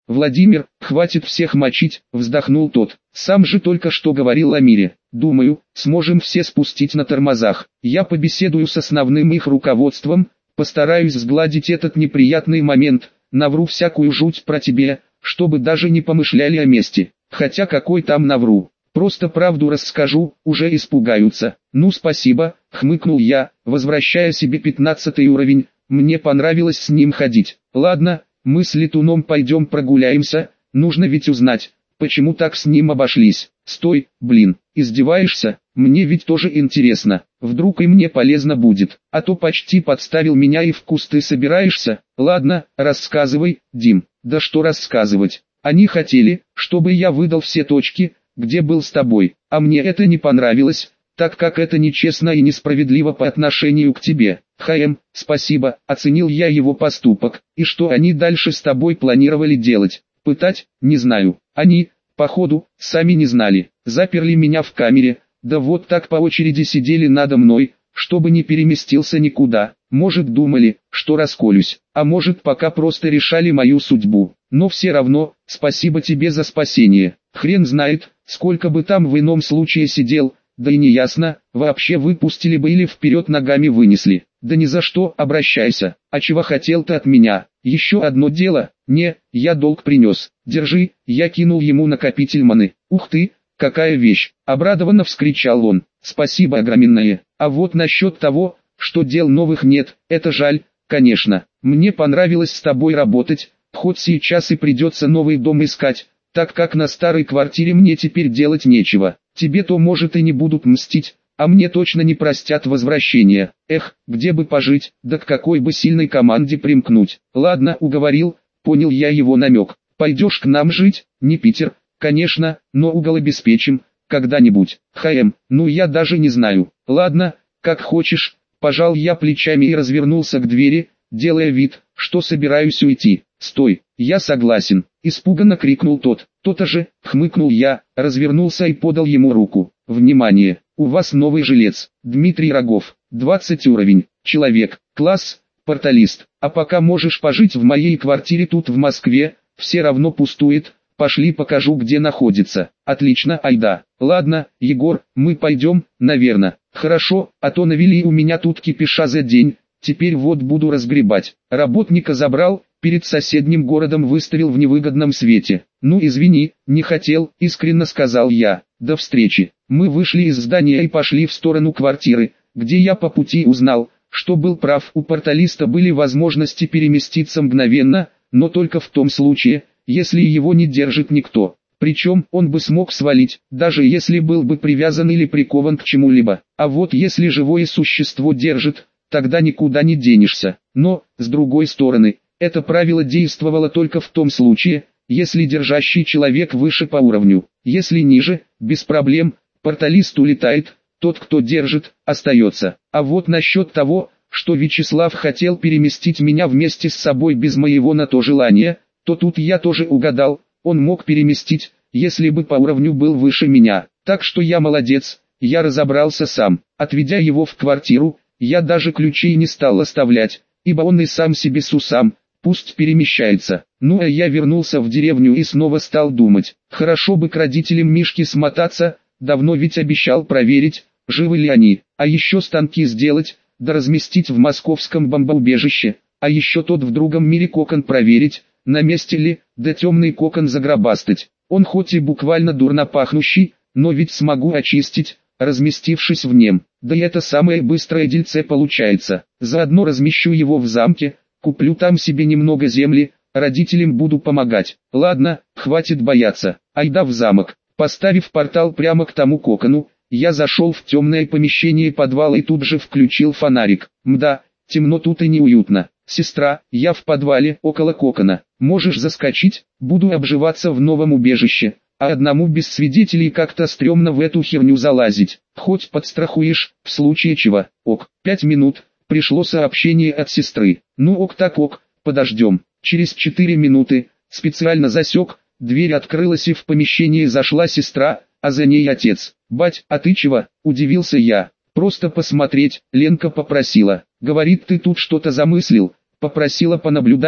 Владимир, хватит всех мочить, вздохнул тот. Сам же только что говорил о мире. Думаю, сможем все спустить на тормозах. Я побеседую с основным их руководством, постараюсь сгладить этот неприятный момент, навру всякую жуть про тебя, чтобы даже не помышляли о мести. Хотя какой там навру. Просто правду расскажу, уже испугаются. Ну спасибо, хмыкнул я, возвращая себе 15 уровень, мне понравилось с ним ходить. Ладно, мы с летуном пойдем прогуляемся, нужно ведь узнать, почему так с ним обошлись. Стой, блин, издеваешься? Мне ведь тоже интересно, вдруг и мне полезно будет, а то почти подставил меня и в кусты собираешься. Ладно, рассказывай, Дим. Да что рассказывать, они хотели, чтобы я выдал все точки, где был с тобой, а мне это не понравилось, так как это нечестно и несправедливо по отношению к тебе. Спасибо, оценил я его поступок, и что они дальше с тобой планировали делать? Пытать? Не знаю, они, походу, сами не знали, заперли меня в камере, да вот так по очереди сидели надо мной, чтобы не переместился никуда, может думали, что расколюсь, а может пока просто решали мою судьбу, но все равно, спасибо тебе за спасение. Хрен знает, сколько бы там в ином случае сидел, да и не ясно, вообще выпустили бы или вперед ногами вынесли. Да ни за что, обращайся, а чего хотел ты от меня? Еще одно дело, не, я долг принес, держи, я кинул ему накопитель маны. Ух ты, какая вещь, обрадованно вскричал он, спасибо огромное. А вот насчет того, что дел новых нет, это жаль, конечно, мне понравилось с тобой работать, хоть сейчас и придется новый дом искать, так как на старой квартире мне теперь делать нечего. Тебе-то может и не будут мстить, а мне точно не простят возвращения. Эх, где бы пожить, да к какой бы сильной команде примкнуть. Ладно, уговорил, понял я его намек. Пойдешь к нам жить? Не Питер, конечно, но угол обеспечим, когда-нибудь. Ну я даже не знаю. Ладно, как хочешь, пожал я плечами и развернулся к двери, делая вид, что собираюсь уйти. Стой, я согласен, испуганно крикнул тот. То-то же, хмыкнул я, развернулся и подал ему руку. Внимание, у вас новый жилец, Дмитрий Рогов, 20 уровень, человек, класс, порталист. А пока можешь пожить в моей квартире тут в Москве, все равно пустует, пошли покажу где находится. Отлично, айда. Ладно, Егор, мы пойдем, наверное. Хорошо, а то навели у меня тут кипиша за день, теперь вот буду разгребать. Работника забрал, перед соседним городом выставил в невыгодном свете. Ну извини, не хотел, искренне сказал я. До встречи. Мы вышли из здания и пошли в сторону квартиры, где я по пути узнал, что был прав, у порталиста были возможности переместиться мгновенно, но только в том случае, если его не держит никто. Причем он бы смог свалить, даже если был бы привязан или прикован к чему-либо. А вот если живое существо держит, тогда никуда не денешься. Но, с другой стороны, это правило действовало только в том случае, если держащий человек выше по уровню. Если ниже, без проблем, порталист улетает, тот кто держит, остается. А вот насчет того, что Вячеслав хотел переместить меня вместе с собой без моего на то желания, то тут я тоже угадал, он мог переместить, если бы по уровню был выше меня. Так что я молодец, я разобрался сам. Отведя его в квартиру, я даже ключей не стал оставлять, ибо он и сам себе сусам, пусть перемещается. Ну а я вернулся в деревню и снова стал думать, хорошо бы к родителям Мишки смотаться, давно ведь обещал проверить, живы ли они, а еще станки сделать, да разместить в московском бомбоубежище, а еще тот в другом мире кокон проверить, на месте ли, да темный кокон загробастать. Он хоть и буквально дурно пахнущий, но ведь смогу очистить, разместившись в нем. Да и это самое быстрое дельце получается. Заодно размещу его в замке, куплю там себе немного земли, родителям буду помогать. Ладно, хватит бояться, айда в замок. Поставив портал прямо к тому кокону, я зашел в темное помещение подвала и тут же включил фонарик. Мда, темно тут и неуютно. Сестра, я в подвале, около кокона. Можешь заскочить, буду обживаться в новом убежище. А одному без свидетелей как-то стрёмно в эту херню залазить. Хоть подстрахуешь, в случае чего. Ок, 5 минут, пришло сообщение от сестры. Ну ок так ок, подождем. Через 4 минуты, специально засек, дверь открылась и в помещение зашла сестра, а за ней отец. «Бать, а ты чего?» – удивился я. «Просто посмотреть», – Ленка попросила. «Говорит, ты тут что-то замыслил?» «Попросила понаблюдать»,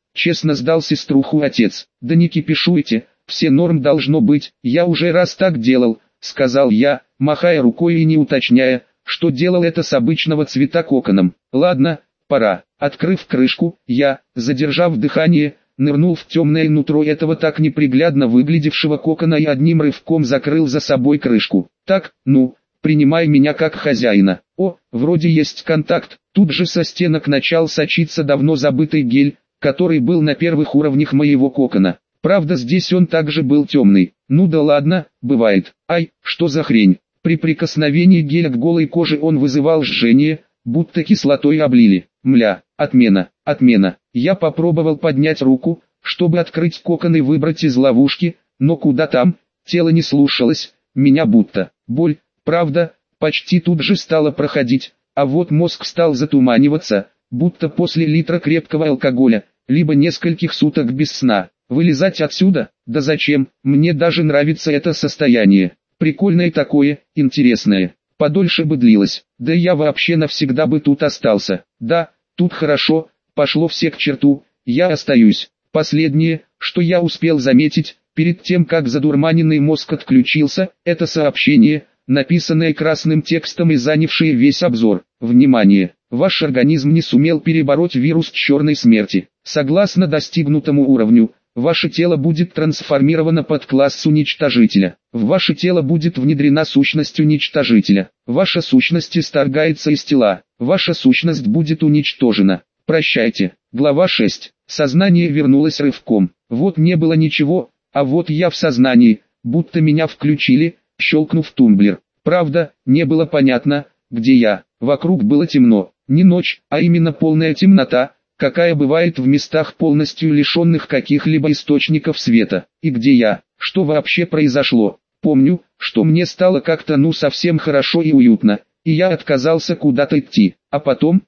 честно сдал сеструху отец. Да не кипишуйте, все норм должно быть, я уже раз так делал, сказал я, махая рукой и не уточняя, что делал это с обычного цвета коконом. Ладно, пора. Открыв крышку, я, задержав дыхание, нырнул в темное нутро этого так неприглядно выглядевшего кокона и одним рывком закрыл за собой крышку. Так, ну, принимай меня как хозяина. О, вроде есть контакт. Тут же со стенок начал сочиться давно забытый гель, который был на первых уровнях моего кокона. Правда, здесь он также был темный. Ну да ладно, бывает. Ай, что за хрень. При прикосновении геля к голой коже он вызывал жжение, будто кислотой облили. Мля, отмена, отмена. Я попробовал поднять руку, чтобы открыть кокон и выбрать из ловушки, но куда там, тело не слушалось, меня будто. Боль, правда, почти тут же стала проходить, а вот мозг стал затуманиваться, будто после литра крепкого алкоголя, либо нескольких суток без сна. Вылезать отсюда? Да зачем? Мне даже нравится это состояние. Прикольное такое, интересное. Подольше бы длилось. Да я вообще навсегда бы тут остался. Да, тут хорошо, пошло все к черту, я остаюсь. Последнее, что я успел заметить, перед тем как задурманенный мозг отключился, это сообщение, написанное красным текстом и занявшее весь обзор. Внимание! Ваш организм не сумел перебороть вирус черной смерти. Согласно достигнутому уровню, ваше тело будет трансформировано под класс уничтожителя. В ваше тело будет внедрена сущность уничтожителя. Ваша сущность исторгается из тела. Ваша сущность будет уничтожена. Прощайте. Глава 6. Сознание вернулось рывком. Вот не было ничего, а вот я в сознании, будто меня включили, щелкнув тумблер. Правда, не было понятно, где я. Вокруг было темно. Не ночь, а именно полная темнота, какая бывает в местах полностью лишенных каких-либо источников света. И где я? Что вообще произошло? Помню, что мне стало как-то совсем хорошо и уютно, и я отказался куда-то идти. А потом,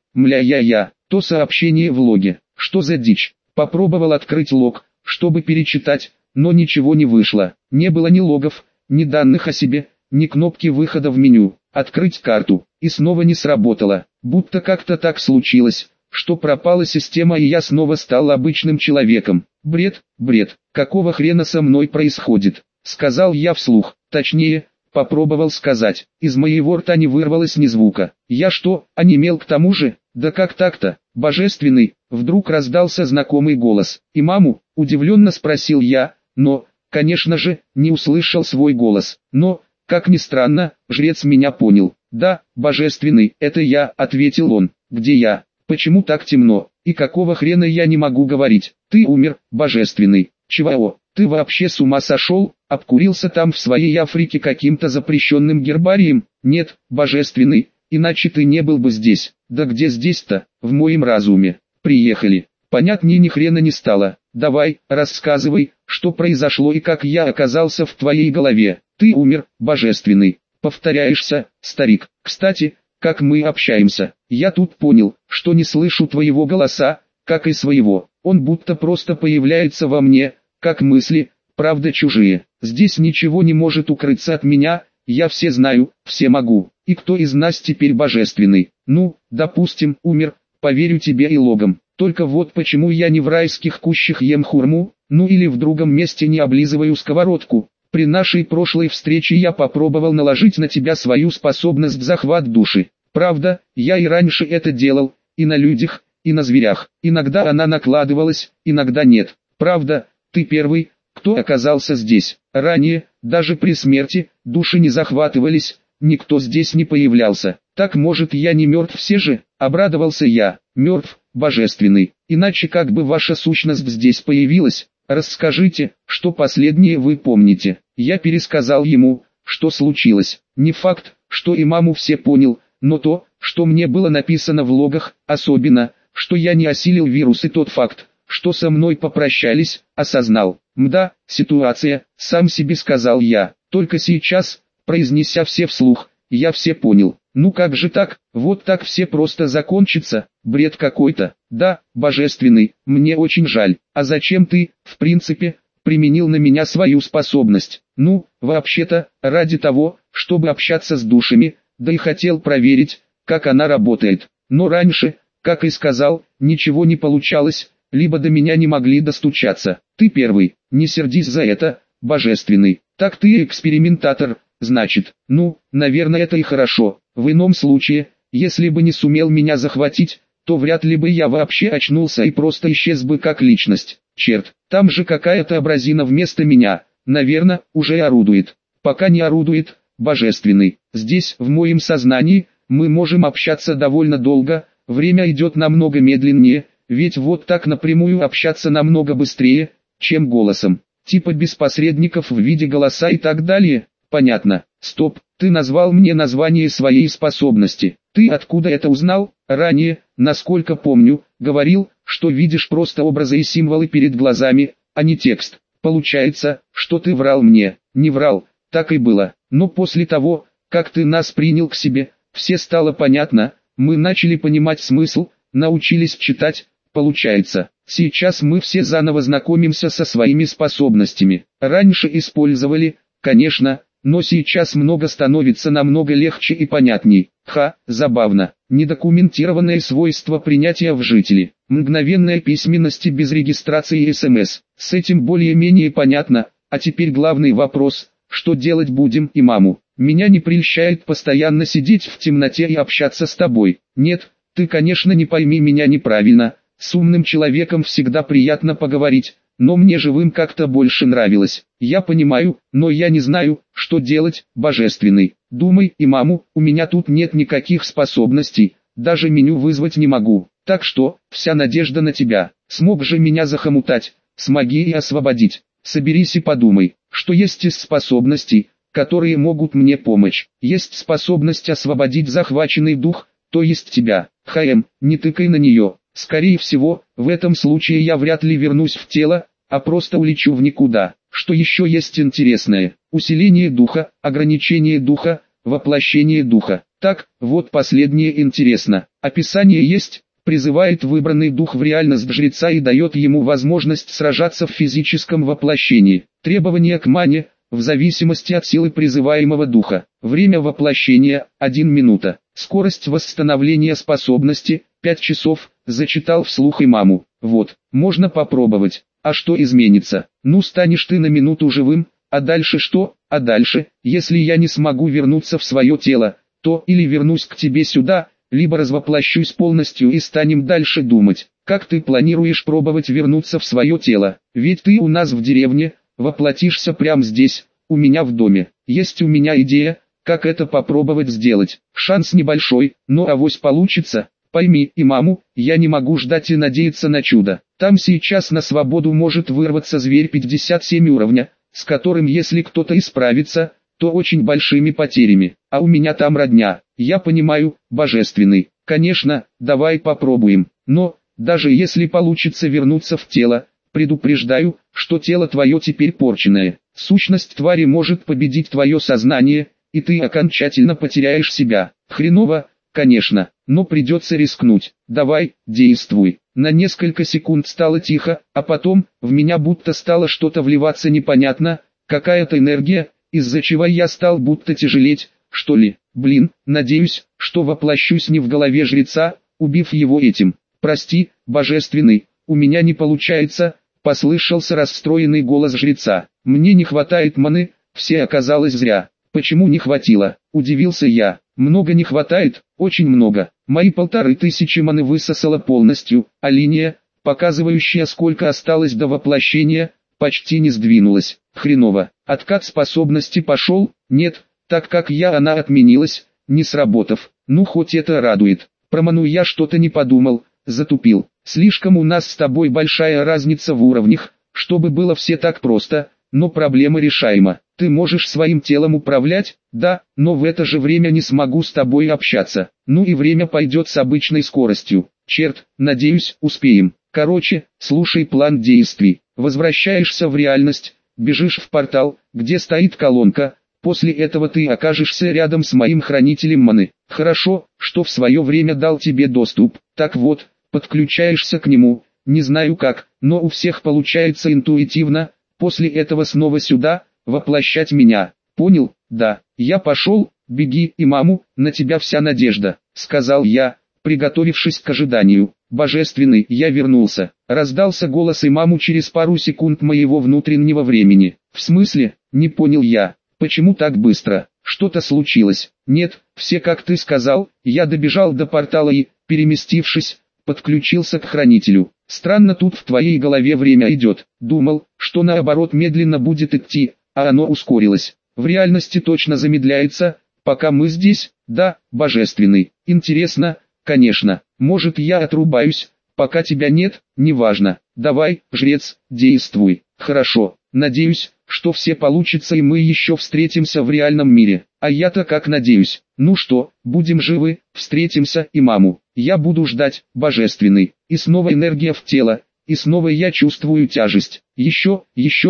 то сообщение в логе. Что за дичь? Попробовал открыть лог, чтобы перечитать, но ничего не вышло. Не было ни логов, ни данных о себе, ни кнопки выхода в меню. Открыть карту, и снова не сработало. Будто как-то так случилось, что пропала система и я снова стал обычным человеком. Бред, бред, какого хрена со мной происходит? Сказал я вслух, точнее, попробовал сказать. Из моего рта не вырвалось ни звука. Я что, онемел к тому же? Да как так-то? Божественный, вдруг раздался знакомый голос. И маму, удивленно спросил я, но, конечно же, не услышал свой голос. Но, как ни странно, жрец меня понял. Да, божественный, это я, ответил он. Где я? Почему так темно? И какого хрена я не могу говорить? Ты умер, божественный. Чего? Ты вообще с ума сошел? Обкурился там в своей Африке каким-то запрещенным гербарием? Нет, божественный, иначе ты не был бы здесь. Да где здесь-то? В моем разуме. Приехали. Понятнее ни хрена не стало. Давай, рассказывай, что произошло и как я оказался в твоей голове. Ты умер, божественный. Повторяешься, старик. Кстати, как мы общаемся. Я тут понял, что не слышу твоего голоса, как и своего. Он будто просто появляется во мне, как мысли, правда чужие. Здесь ничего не может укрыться от меня, я все знаю, все могу. И кто из нас теперь божественный? Ну, допустим, умер, поверю тебе и логом. Только вот почему я не в райских кущах ем хурму, ну или в другом месте не облизываю сковородку. При нашей прошлой встрече я попробовал наложить на тебя свою способность захват души. Правда, я и раньше это делал, и на людях, и на зверях. Иногда она накладывалась, иногда нет. Правда, ты первый, кто оказался здесь. Ранее, даже при смерти, души не захватывались, никто здесь не появлялся. Так может я не мертв все же? Обрадовался я. Мертв, божественный. Иначе как бы ваша сущность здесь появилась? Расскажите, что последнее вы помните. Я пересказал ему, что случилось. Не факт, что и маму все понял, но то, что мне было написано в логах, особенно, что я не осилил вирус и тот факт, что со мной попрощались, осознал. Мда, ситуация, сам себе сказал я. Только сейчас, произнеся все вслух, я все понял. Ну как же так, вот так все просто закончится, бред какой-то. Да, божественный, мне очень жаль. А зачем ты, в принципе, применил на меня свою способность? Ну, вообще-то, ради того, чтобы общаться с душами, да и хотел проверить, как она работает. Но раньше, как и сказал, ничего не получалось, либо до меня не могли достучаться. Ты первый, не сердись за это, божественный. Так ты экспериментатор, значит. Ну, наверное, это и хорошо. В ином случае, если бы не сумел меня захватить, то вряд ли бы я вообще очнулся и просто исчез бы как личность. Черт, там же какая-то абразина вместо меня, наверное, уже орудует. Пока не орудует, божественный. Здесь, в моем сознании, мы можем общаться довольно долго, время идет намного медленнее, ведь вот так напрямую общаться намного быстрее, чем голосом. Типа без посредников в виде голоса и так далее. Понятно. Стоп, ты назвал мне название своей способности. Ты откуда это узнал? Ранее, насколько помню, говорил, что видишь просто образы и символы перед глазами, а не текст. Получается, что ты врал мне. Не врал, так и было. Но после того, как ты нас принял к себе, все стало понятно, мы начали понимать смысл, научились читать. Получается, сейчас мы все заново знакомимся со своими способностями. Раньше использовали, конечно, но сейчас много становится намного легче и понятней. Забавно. Недокументированное свойство принятия в жители. Мгновенная письменность без регистрации и СМС. С этим более-менее понятно, а теперь главный вопрос, что делать будем и маму. Меня не прельщает постоянно сидеть в темноте и общаться с тобой. Нет, ты конечно не пойми меня неправильно, с умным человеком всегда приятно поговорить, но мне живым как-то больше нравилось. Я понимаю, но я не знаю, что делать, божественный. Думай и маму, у меня тут нет никаких способностей, даже меню вызвать не могу. Так что, вся надежда на тебя. Смог же меня захомутать, смоги и освободить. Соберись и подумай, что есть из способностей, которые могут мне помочь. Есть способность освободить захваченный дух, то есть тебя. Не тыкай на нее. Скорее всего, в этом случае я вряд ли вернусь в тело, а просто улечу в никуда. Что еще есть интересное? Усиление духа, ограничение духа, воплощение духа. Так, вот последнее интересно. Описание есть, призывает выбранный дух в реальность жреца и дает ему возможность сражаться в физическом воплощении. Требования к мане, в зависимости от силы призываемого духа. Время воплощения – 1 минута. Скорость восстановления способности – 5 часов, зачитал вслух имаму. Вот, можно попробовать. А что изменится? Ну станешь ты на минуту живым, а дальше что? А дальше, если я не смогу вернуться в свое тело, то или вернусь к тебе сюда, либо развоплощусь полностью и станем дальше думать. Как ты планируешь пробовать вернуться в свое тело? Ведь ты у нас в деревне, воплотишься прямо здесь, у меня в доме. Есть у меня идея, как это попробовать сделать. Шанс небольшой, но авось получится. Пойми, и маму, я не могу ждать и надеяться на чудо. Там сейчас на свободу может вырваться зверь 57 уровня, с которым если кто-то и справится, то очень большими потерями. А у меня там родня, я понимаю, божественный. Конечно, давай попробуем. Но, даже если получится вернуться в тело, предупреждаю, что тело твое теперь порченное. Сущность твари может победить твое сознание, и ты окончательно потеряешь себя. Хреново, конечно, но придется рискнуть. Давай, действуй. На несколько секунд стало тихо, а потом, в меня будто стало что-то вливаться непонятно, какая-то энергия, из-за чего я стал будто тяжелеть, что ли. Блин, надеюсь, что воплощусь не в голове жреца, убив его этим. Прости, божественный, у меня не получается, послышался расстроенный голос жреца. Мне не хватает маны, все оказалось зря. Почему не хватило? Удивился я. Много не хватает, очень много. Мои 1500 маны высосала полностью, а линия, показывающая сколько осталось до воплощения, почти не сдвинулась. Хреново. Откат способности пошел? Нет, так как она отменилась, не сработав. Ну хоть это радует. Про ману я что-то не подумал, затупил. Слишком у нас с тобой большая разница в уровнях, чтобы было все так просто, но проблема решаема. Ты можешь своим телом управлять, да, но в это же время не смогу с тобой общаться. Ну и время пойдет с обычной скоростью. Черт, надеюсь, успеем. Короче, слушай план действий. Возвращаешься в реальность, бежишь в портал, где стоит колонка. После этого ты окажешься рядом с моим хранителем маны. Хорошо, что в свое время дал тебе доступ. Так вот, подключаешься к нему. Не знаю как, но у всех получается интуитивно. После этого снова сюда, воплощать меня. Понял? Да. Я пошел, беги и маму, на тебя вся надежда, сказал я, приготовившись к ожиданию. «Божественный, я вернулся!» Раздался голос имаму через пару секунд моего внутреннего времени. «В смысле?» — не понял я. «Почему так быстро? Что-то случилось?» «Нет, все как ты сказал». Я добежал до портала и, переместившись, подключился к хранителю. «Странно, тут в твоей голове время идет. Думал, что наоборот медленно будет идти, а оно ускорилось. В реальности точно замедляется, пока мы здесь». «Да, божественный. Интересно, конечно. Может, я отрубаюсь, пока тебя нет?» «Неважно. Давай, жрец, действуй». «Хорошо. Надеюсь, что все получится и мы еще встретимся в реальном мире». «А я-то как надеюсь». «Ну что, будем живы, встретимся, имаму. Я буду ждать, божественный». И снова энергия в тело, и снова я чувствую тяжесть. Еще,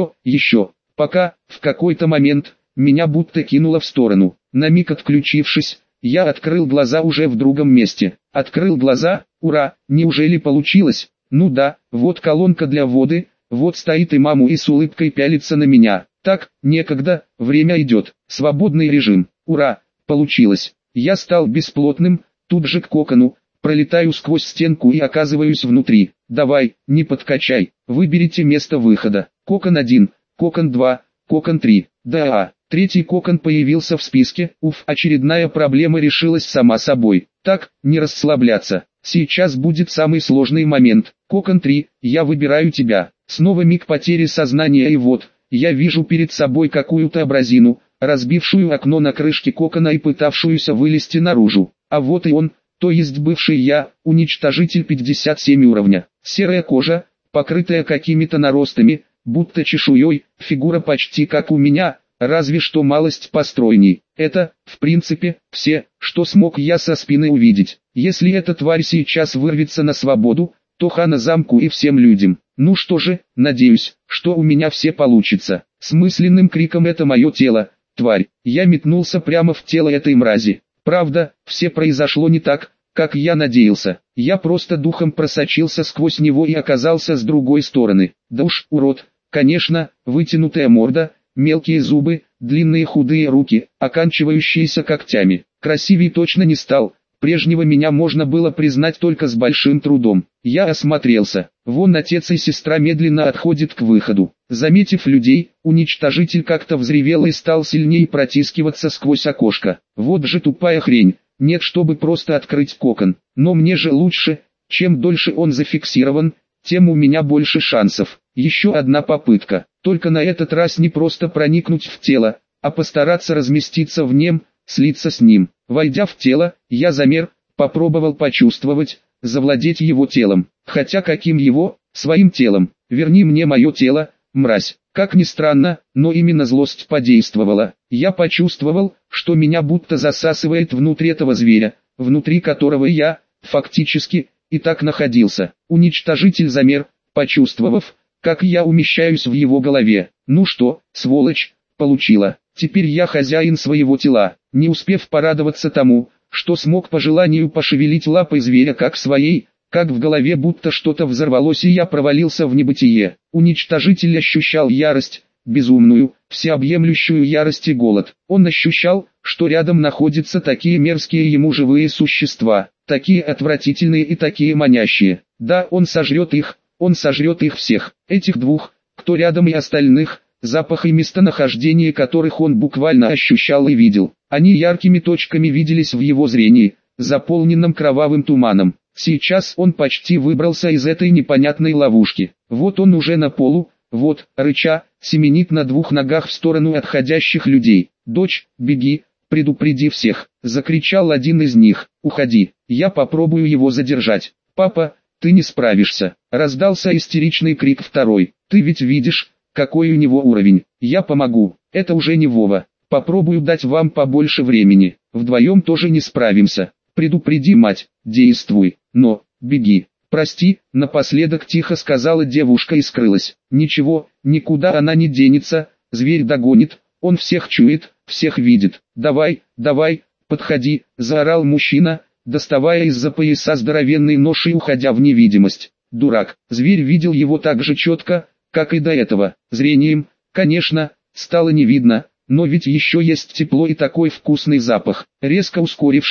пока, в какой-то момент, меня будто кинуло в сторону. На миг отключившись, я открыл глаза уже в другом месте. Открыл глаза, ура, неужели получилось? Ну да, вот колонка для воды, вот стоит имаму и с улыбкой пялится на меня. Так, некогда, время идет, свободный режим, ура, получилось. Я стал бесплотным, тут же к кокону, пролетаю сквозь стенку и оказываюсь внутри. Давай, не подкачай, выберите место выхода. Кокон 1, кокон 2, кокон 3. Да, третий кокон появился в списке. Уф, очередная проблема решилась сама собой. Так, не расслабляться. Сейчас будет самый сложный момент. Кокон 3, я выбираю тебя. Снова миг потери сознания и вот, я вижу перед собой какую-то абразину, разбившую окно на крышке кокона и пытавшуюся вылезти наружу. А вот и он, то есть бывший я, уничтожитель 57 уровня. Серая кожа, покрытая какими-то наростами, будто чешуей, фигура почти как у меня, разве что малость постройней. Это, в принципе, все, что смог я со спины увидеть. Если эта тварь сейчас вырвется на свободу, то хана замку и всем людям. Ну что же, надеюсь, что у меня все получится. С мысленным криком «это мое тело, тварь!» я метнулся прямо в тело этой мрази. Правда, все произошло не так, как я надеялся. Я просто духом просочился сквозь него и оказался с другой стороны. Да уж, урод, конечно, вытянутая морда, мелкие зубы, длинные худые руки, оканчивающиеся когтями. Красивей точно не стал. Прежнего меня можно было признать только с большим трудом. Я осмотрелся. Вон отец и сестра медленно отходят к выходу. Заметив людей, уничтожитель как-то взревел и стал сильнее протискиваться сквозь окошко. Вот же тупая хрень. Нет, чтобы просто открыть кокон. Но мне же лучше, чем дольше он зафиксирован, тем у меня больше шансов. Еще одна попытка. Только на этот раз не просто проникнуть в тело, а постараться разместиться в нем, слиться с ним. Войдя в тело, я замер, попробовал почувствовать, завладеть его телом. Хотя каким его? Своим телом. Верни мне мое тело, мразь. Как ни странно, но именно злость подействовала. Я почувствовал, что меня будто засасывает внутрь этого зверя, внутри которого я, фактически, и так находился. Уничтожитель замер, почувствовав, как я умещаюсь в его голове. Ну что, сволочь, получила. Теперь я хозяин своего тела. Не успев порадоваться тому, что смог по желанию пошевелить лапой зверя как своей, как в голове будто что-то взорвалось и я провалился в небытие. Уничтожитель ощущал ярость, безумную, всеобъемлющую ярость и голод. Он ощущал, что рядом находятся такие мерзкие ему живые существа, такие отвратительные и такие манящие. Да, он сожрет их всех, этих двух, кто рядом и остальных, запах и местонахождение которых он буквально ощущал и видел. Они яркими точками виделись в его зрении, заполненном кровавым туманом. Сейчас он почти выбрался из этой непонятной ловушки. Вот он уже на полу, вот, рыча, семенит на двух ногах в сторону отходящих людей. «Дочь, беги, предупреди всех!» — закричал один из них. «Уходи, я попробую его задержать». «Папа, ты не справишься!» — раздался истеричный крик второй. «Ты ведь видишь, какой у него уровень. Я помогу. Это уже не Вова. Попробую дать вам побольше времени. Вдвоем тоже не справимся. Предупреди мать, действуй, но, беги». «Прости», — напоследок тихо сказала девушка и скрылась. «Ничего, никуда она не денется, зверь догонит, он всех чует, всех видит. Давай, подходи», — заорал мужчина, доставая из-за пояса здоровенный нож и уходя в невидимость. Дурак, зверь видел его так же четко, как и до этого. Зрением, конечно, стало не видно, но ведь еще есть тепло и такой вкусный запах. Резко ускорившись,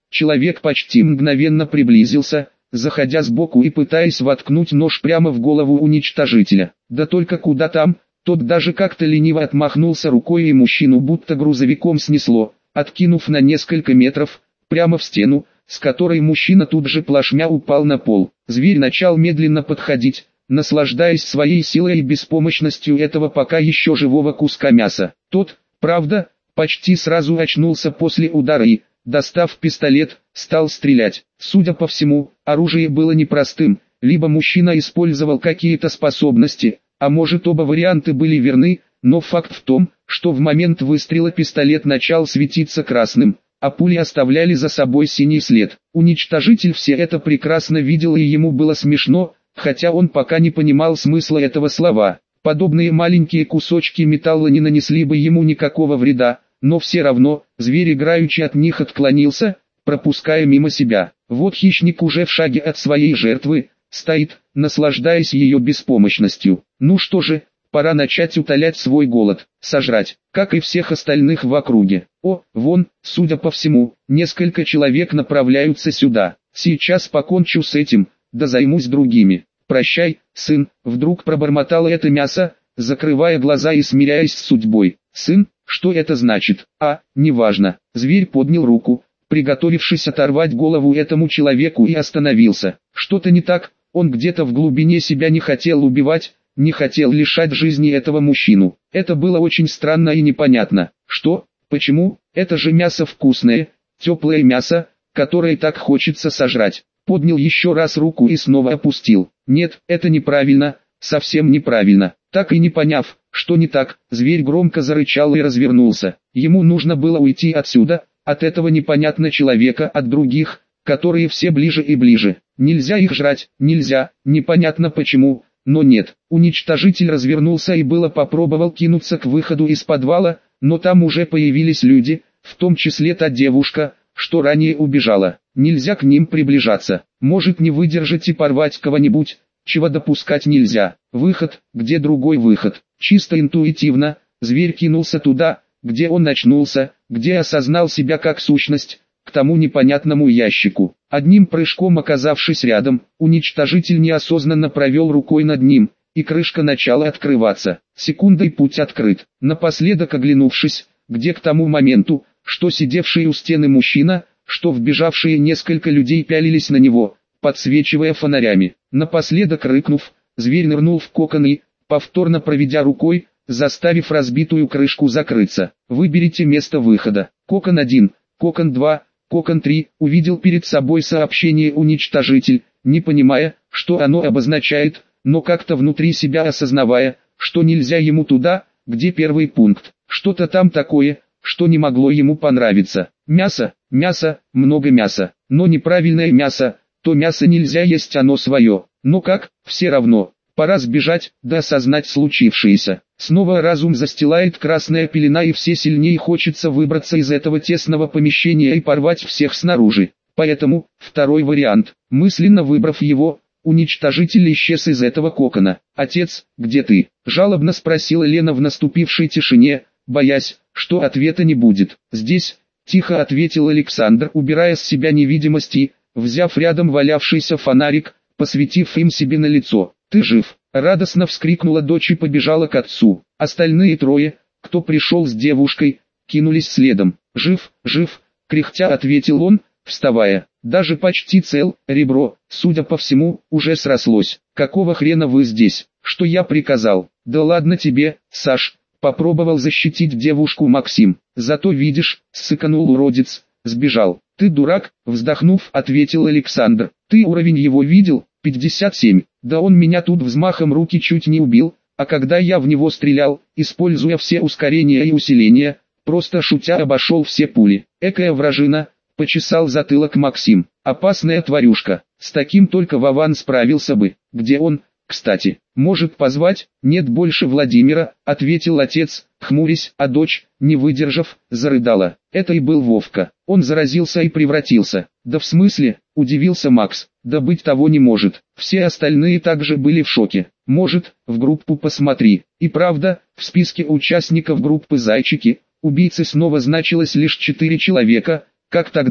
Человек почти мгновенно приблизился, заходя сбоку и пытаясь воткнуть нож прямо в голову уничтожителя. Да только куда там, тот даже как-то лениво отмахнулся рукой и мужчину будто грузовиком снесло, откинув на несколько метров, прямо в стену, с которой мужчина тут же плашмя упал на пол. Зверь начал медленно подходить, наслаждаясь своей силой и беспомощностью этого пока еще живого куска мяса. Тот, правда, почти сразу очнулся после удара и, достав пистолет, стал стрелять. Судя по всему, оружие было непростым, либо мужчина использовал какие-то способности, а может оба варианта были верны, но факт в том, что в момент выстрела пистолет начал светиться красным, а пули оставляли за собой синий след. Уничтожитель все это прекрасно видел и ему было смешно, хотя он пока не понимал смысла этого слова. Подобные маленькие кусочки металла не нанесли бы ему никакого вреда, но все равно, зверь играючи от них отклонился, пропуская мимо себя. Вот хищник уже в шаге от своей жертвы, стоит, наслаждаясь ее беспомощностью. Ну что же, пора начать утолять свой голод, сожрать, как и всех остальных в округе. О, вон, судя по всему, несколько человек направляются сюда. Сейчас покончу с этим, да займусь другими. Прощай, сын, вдруг пробормотало это мясо, закрывая глаза и смиряясь с судьбой. Сын, что это значит? Неважно. Зверь поднял руку, приготовившись оторвать голову этому человеку, и остановился. Что-то не так, он где-то в глубине себя не хотел убивать, не хотел лишать жизни этого мужчину. Это было очень странно и непонятно. Что? Почему? Это же мясо вкусное, теплое мясо, которое так хочется сожрать. Поднял еще раз руку и снова опустил. Нет, это неправильно, совсем неправильно. Так и не поняв, что не так, зверь громко зарычал и развернулся. Ему нужно было уйти отсюда, от этого непонятного человека, от других, которые все ближе и ближе. Нельзя их жрать, нельзя, непонятно почему, но нет. Уничтожитель развернулся и было попробовал кинуться к выходу из подвала, но там уже появились люди, в том числе та девушка, что ранее убежала. Нельзя к ним приближаться, может не выдержать и порвать кого-нибудь, чего допускать нельзя. Выход, где другой выход? Чисто интуитивно, зверь кинулся туда, где он очнулся, где осознал себя как сущность, к тому непонятному ящику. Одним прыжком оказавшись рядом, уничтожитель неосознанно провел рукой над ним, и крышка начала открываться. Секундой путь открыт. Напоследок оглянувшись, где к тому моменту, что сидевший у стены мужчина, что вбежавшие несколько людей пялились на него, подсвечивая фонарями. Напоследок рыкнув, зверь нырнул в кокон и, повторно проведя рукой, заставив разбитую крышку закрыться. Выберите место выхода. Кокон 1, кокон 2, кокон 3, увидел перед собой сообщение уничтожитель, не понимая, что оно обозначает, но как-то внутри себя осознавая, что нельзя ему туда, где первый пункт. Что-то там такое, что не могло ему понравиться. Мясо, мясо, много мяса, но неправильное мясо, то мясо нельзя есть, оно свое. Но как, все равно, пора сбежать, да осознать случившееся. Снова разум застилает красная пелена и все сильнее хочется выбраться из этого тесного помещения и порвать всех снаружи. Поэтому, второй вариант, мысленно выбрав его, уничтожитель исчез из этого кокона. «Отец, где ты?» – жалобно спросила Лена в наступившей тишине, боясь, что ответа не будет. «Здесь», – тихо ответил Александр, убирая с себя невидимость и, взяв рядом валявшийся фонарик, посветив им себе на лицо. «Ты жив!» – радостно вскрикнула дочь и побежала к отцу. Остальные трое, кто пришел с девушкой, кинулись следом. «Жив, жив!» – кряхтя ответил он, вставая. «Даже почти цел, ребро, судя по всему, уже срослось. Какого хрена вы здесь? Что я приказал?» «Да ладно тебе, Саш!» – попробовал защитить девушку Максим. «Зато видишь, ссыканул уродец, сбежал». «Ты дурак», – вздохнув, ответил Александр. «Ты уровень его видел? 57. Да он меня тут взмахом руки чуть не убил, а когда я в него стрелял, используя все ускорения и усиления, просто шутя обошел все пули. Экая вражина», – почесал затылок Максим. «Опасная тварюшка, с таким только Вован справился бы. Где он, кстати? Может позвать?» «Нет больше Владимира», – ответил отец, хмурясь, а дочь, не выдержав, зарыдала. Это и был Вовка. Он заразился и превратился. «Да в смысле?» – удивился Макс. «Да быть того не может». Все остальные также были в шоке. «Может, в группу посмотри». И правда, в списке участников группы «Зайчики» убийцы снова значилось лишь 4 человека, как тогда,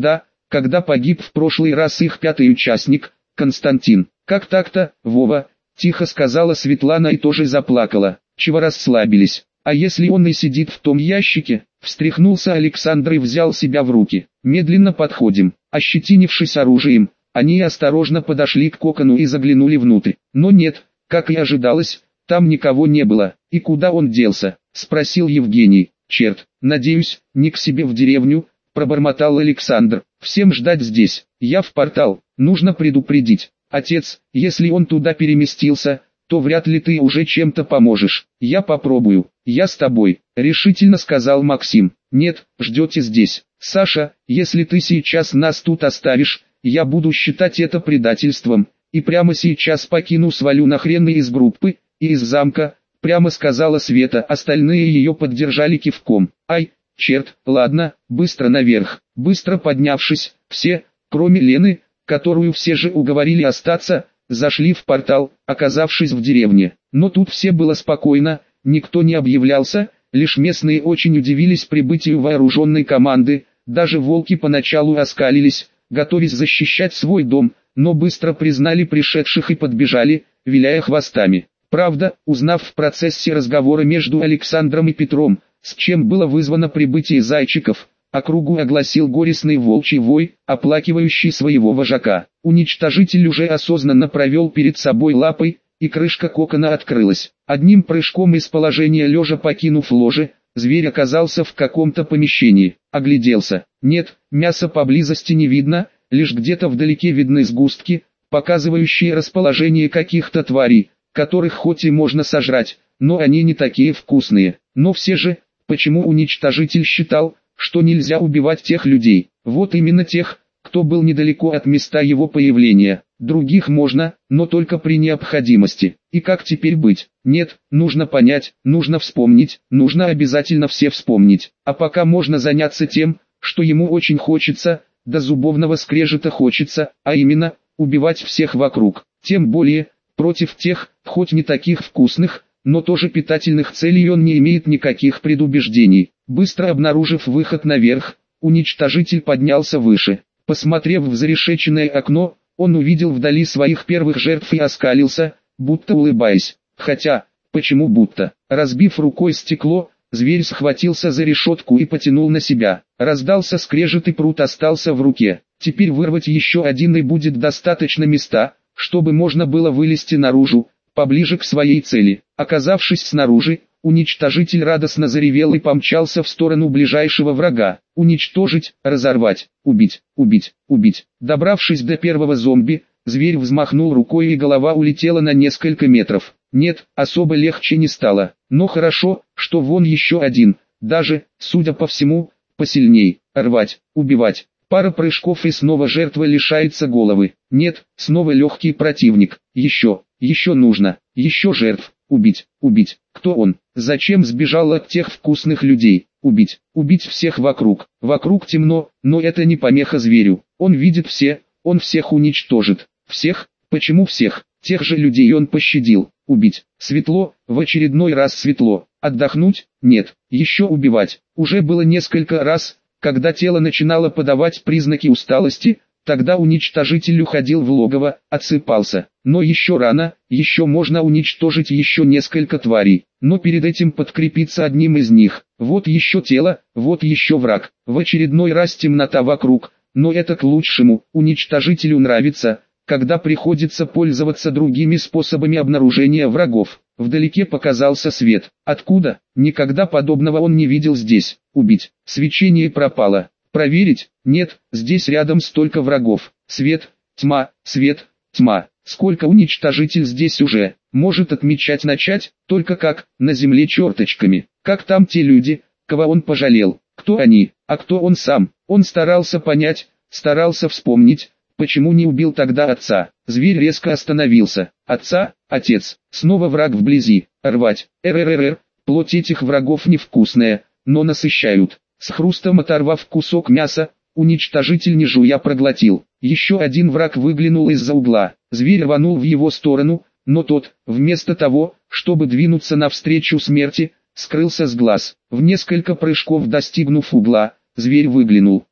когда погиб в прошлый раз их пятый участник, Константин. «Как так-то, Вова?» – тихо сказала Светлана и тоже заплакала. «Чего расслабились? А если он и сидит в том ящике?» Встряхнулся Александр и взял себя в руки. «Медленно подходим». Ощетинившись оружием, они осторожно подошли к кокону и заглянули внутрь. Но нет, как и ожидалось, там никого не было. «И куда он делся?» – спросил Евгений. «Черт, надеюсь, не к себе в деревню», – пробормотал Александр. «Всем ждать здесь. Я в портал, нужно предупредить. Отец, если он туда переместился, то вряд ли ты уже чем-то поможешь». «Я попробую, я с тобой», – решительно сказал Максим. «Нет, ждете здесь. Саша, если ты сейчас нас тут оставишь, я буду считать это предательством, и прямо сейчас свалю нахрен из группы, и из замка», – прямо сказала Света. Остальные ее поддержали кивком. «Ай, черт, ладно, быстро наверх». Быстро поднявшись, все, кроме Лены, которую все же уговорили остаться, зашли в портал, оказавшись в деревне. Но тут все было спокойно, никто не объявлялся, лишь местные очень удивились прибытию вооруженной команды, даже волки поначалу оскалились, готовясь защищать свой дом, но быстро признали пришедших и подбежали, виляя хвостами. Правда, узнав в процессе разговора между Александром и Петром, с чем было вызвано прибытие зайчиков, округу огласил горестный волчий вой, оплакивающий своего вожака. Уничтожитель уже осознанно провел перед собой лапой, и крышка кокона открылась. Одним прыжком из положения лежа покинув ложе, зверь оказался в каком-то помещении. Огляделся. Нет, мяса поблизости не видно, лишь где-то вдалеке видны сгустки, показывающие расположение каких-то тварей, которых хоть и можно сожрать, но они не такие вкусные. Но все же, почему уничтожитель считал, что нельзя убивать тех людей? Вот именно тех, кто был недалеко от места его появления. Других можно, но только при необходимости. И как теперь быть? Нет, нужно понять, нужно вспомнить, нужно обязательно все вспомнить. А пока можно заняться тем, что ему очень хочется, до зубовного скрежета хочется, а именно, убивать всех вокруг. Тем более, против тех, хоть не таких вкусных, но тоже питательных целей он не имеет никаких предубеждений. Быстро обнаружив выход наверх, уничтожитель поднялся выше. Посмотрев в зарешеченное окно, он увидел вдали своих первых жертв и оскалился, будто улыбаясь. Хотя, почему будто? Разбив рукой стекло, зверь схватился за решетку и потянул на себя. Раздался скрежет и прут остался в руке. Теперь вырвать еще один и будет достаточно места, чтобы можно было вылезти наружу, поближе к своей цели. Оказавшись снаружи, уничтожитель радостно заревел и помчался в сторону ближайшего врага. Уничтожить, разорвать, убить, убить, убить. Добравшись до первого зомби, зверь взмахнул рукой и голова улетела на несколько метров. Нет, особо легче не стало. Но хорошо, что вон еще один, даже, судя по всему, посильней. Рвать, убивать. Пара прыжков и снова жертва лишается головы. Нет, снова легкий противник. Еще нужно, еще жертв. Убить, убить. Кто он? Зачем сбежал от тех вкусных людей? Убить, убить всех вокруг. Вокруг темно, но это не помеха зверю. Он видит он всех уничтожит. Всех? Почему всех? Тех же людей он пощадил. Убить. Светло, в очередной раз светло. Отдохнуть? Нет. Еще убивать. Уже было несколько раз, когда тело начинало подавать признаки усталости, тогда уничтожитель уходил в логово, отсыпался. Но еще рано, еще можно уничтожить еще несколько тварей, но перед этим подкрепиться одним из них. Вот еще тело, вот еще враг. В очередной раз темнота вокруг, но это к лучшему. Уничтожителю нравится, когда приходится пользоваться другими способами обнаружения врагов. Вдалеке показался свет. Откуда? Никогда подобного он не видел здесь. Убить. Свечение пропало. Проверить? Нет, здесь рядом столько врагов. Свет, тьма, свет, тьма. Сколько уничтожитель здесь уже? Может отмечать начать, только как, на земле черточками. Как там те люди, кого он пожалел? Кто они, а кто он сам? Он старался понять, старался вспомнить, почему не убил тогда отца. Зверь резко остановился. Отца, отец, снова враг вблизи. Рвать. Плоть этих врагов невкусная, но насыщают. С хрустом оторвав кусок мяса, уничтожитель не жуя проглотил. Еще один враг выглянул из-за угла. Зверь рванул в его сторону, но тот, вместо того, чтобы двинуться навстречу смерти, скрылся с глаз. В несколько прыжков достигнув угла, зверь выглянул.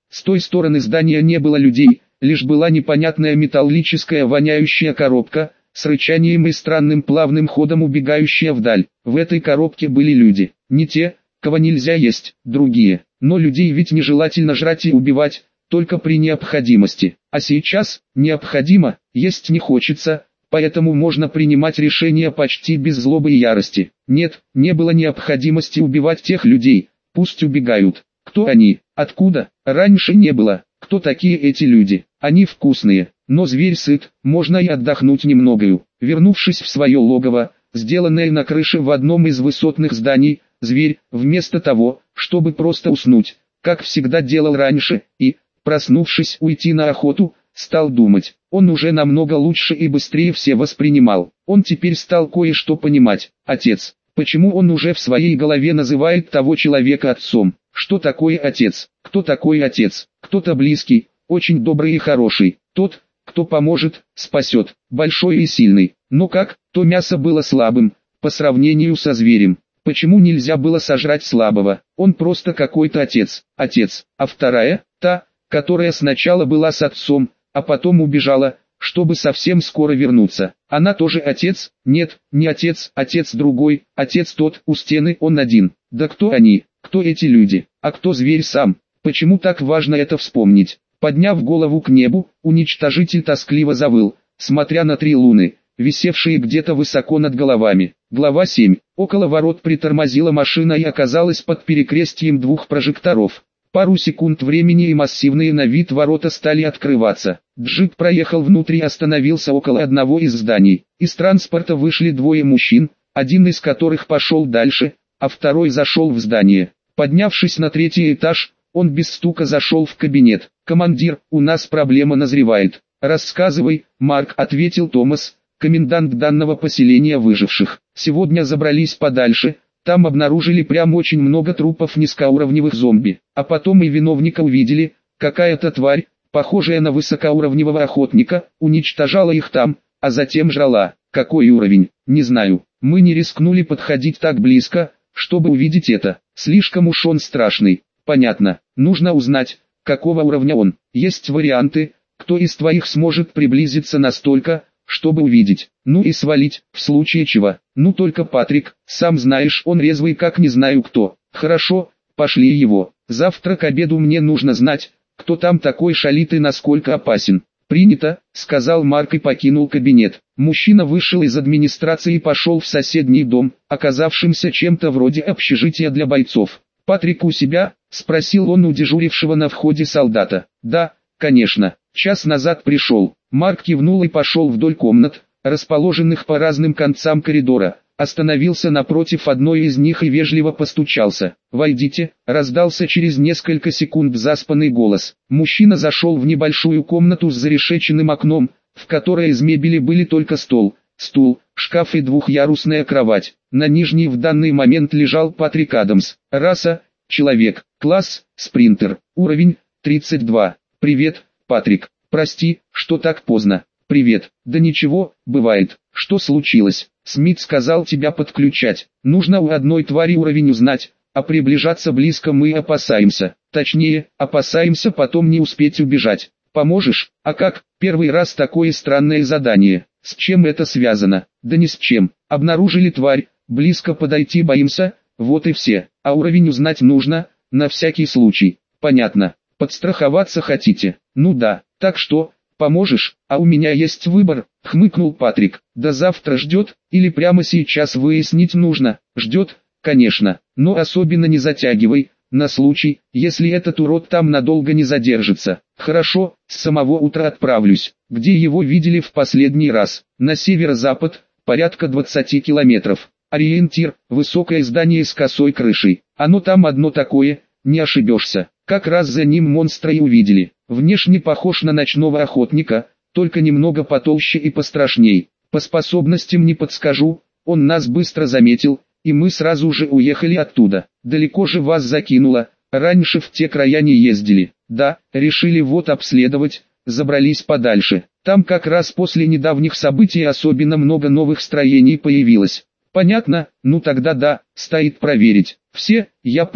С той стороны здания не было людей, лишь была непонятная металлическая воняющая коробка, с рычанием и странным плавным ходом убегающая вдаль. В этой коробке были люди, не те, кого нельзя есть, другие. Но людей ведь нежелательно жрать и убивать, только при необходимости. А сейчас, необходимо, есть не хочется, поэтому можно принимать решения почти без злобы и ярости. Нет, не было необходимости убивать тех людей, пусть убегают. Кто они, откуда, раньше не было. Кто такие эти люди? Они вкусные, но зверь сыт, можно и отдохнуть немногою. Вернувшись в свое логово, сделанное на крыше в одном из высотных зданий, зверь, вместо того, чтобы просто уснуть, как всегда делал раньше, и, проснувшись, уйти на охоту, стал думать. Он уже намного лучше и быстрее все воспринимал. Он теперь стал кое-что понимать. Отец. Почему он уже в своей голове называет того человека отцом? Что такое отец? Кто такой отец? Кто-то близкий, очень добрый и хороший. Тот, кто поможет, спасет, большой и сильный. Но как, то мясо было слабым, по сравнению со зверем. Почему нельзя было сожрать слабого? Он просто какой-то отец. Отец. А вторая, та, которая сначала была с отцом, а потом убежала, чтобы совсем скоро вернуться. Она тоже отец? Нет, не отец, отец другой, отец тот, у стены он один. Да кто они? Кто эти люди? А кто зверь сам? Почему так важно это вспомнить? Подняв голову к небу, уничтожитель тоскливо завыл, смотря на 3 луны, висевшие где-то высоко над головами. Глава 7. Около ворот притормозила машина и оказалась под перекрестием 2 прожекторов. Пару секунд времени и массивные на вид ворота стали открываться. Джип проехал внутрь и остановился около одного из зданий. Из транспорта вышли 2 мужчин, один из которых пошел дальше, а второй зашел в здание. Поднявшись на 3-й этаж, он без стука зашел в кабинет. «Командир, у нас проблема назревает». «Рассказывай, Марк», — ответил Томас, комендант данного поселения выживших. «Сегодня забрались подальше. Там обнаружили прям очень много трупов низкоуровневых зомби. А потом и виновника увидели, какая-то тварь, похожая на высокоуровневого охотника, уничтожала их там, а затем жрала. Какой уровень, не знаю. Мы не рискнули подходить так близко, чтобы увидеть это. Слишком уж он страшный. Понятно, нужно узнать, какого уровня он. Есть варианты, кто из твоих сможет приблизиться настолько, чтобы увидеть, ну и свалить, в случае чего. Ну только Патрик, сам знаешь, он резвый как не знаю кто. Хорошо, пошли его. Завтра к обеду мне нужно знать, кто там такой шалит и насколько опасен. «Принято», — сказал Марк и покинул кабинет. Мужчина вышел из администрации и пошел в соседний дом, оказавшимся чем-то вроде общежития для бойцов. «Патрик у себя?» — спросил он у дежурившего на входе солдата. «Да, конечно, час назад пришел». Марк кивнул и пошел вдоль комнат, расположенных по разным концам коридора. Остановился напротив одной из них и вежливо постучался. «Войдите», — раздался через несколько секунд заспанный голос. Мужчина зашел в небольшую комнату с зарешеченным окном, в которой из мебели были только стол, стул, шкаф и 2-ярусная кровать. На нижней в данный момент лежал Патрик Адамс. Раса — человек. Класс — спринтер. Уровень — 32. «Привет, Патрик. Прости, что так поздно». «Привет. Да ничего, бывает. Что случилось?» «Смит сказал тебя подключать. Нужно у одной твари уровень узнать, а приближаться близко мы опасаемся. Точнее, опасаемся потом не успеть убежать. Поможешь?» «А как? Первый раз такое странное задание. С чем это связано?» «Да ни с чем. Обнаружили тварь, близко подойти боимся, вот и все. А уровень узнать нужно, на всякий случай». «Понятно. Подстраховаться хотите?» «Ну да. Так что, поможешь?» «А у меня есть выбор», — хмыкнул Патрик. «До завтра ждет, или прямо сейчас выяснить нужно?» «Ждет, конечно, но особенно не затягивай, на случай, если этот урод там надолго не задержится». «Хорошо, с самого утра отправлюсь». «Где его видели в последний раз?» «На северо-запад, порядка 20 километров. Ориентир — высокое здание с косой крышей. Оно там одно такое, не ошибешься. Как раз за ним монстра и увидели. Внешне похож на ночного охотника, только немного потолще и пострашней. По способностям не подскажу, он нас быстро заметил, и мы сразу же уехали оттуда. Далеко же вас закинуло, раньше в те края не ездили?» «Да, решили вот обследовать, забрались подальше. Там как раз после недавних событий особенно много новых строений появилось». «Понятно, ну тогда да, стоит проверить». «Все, я понял.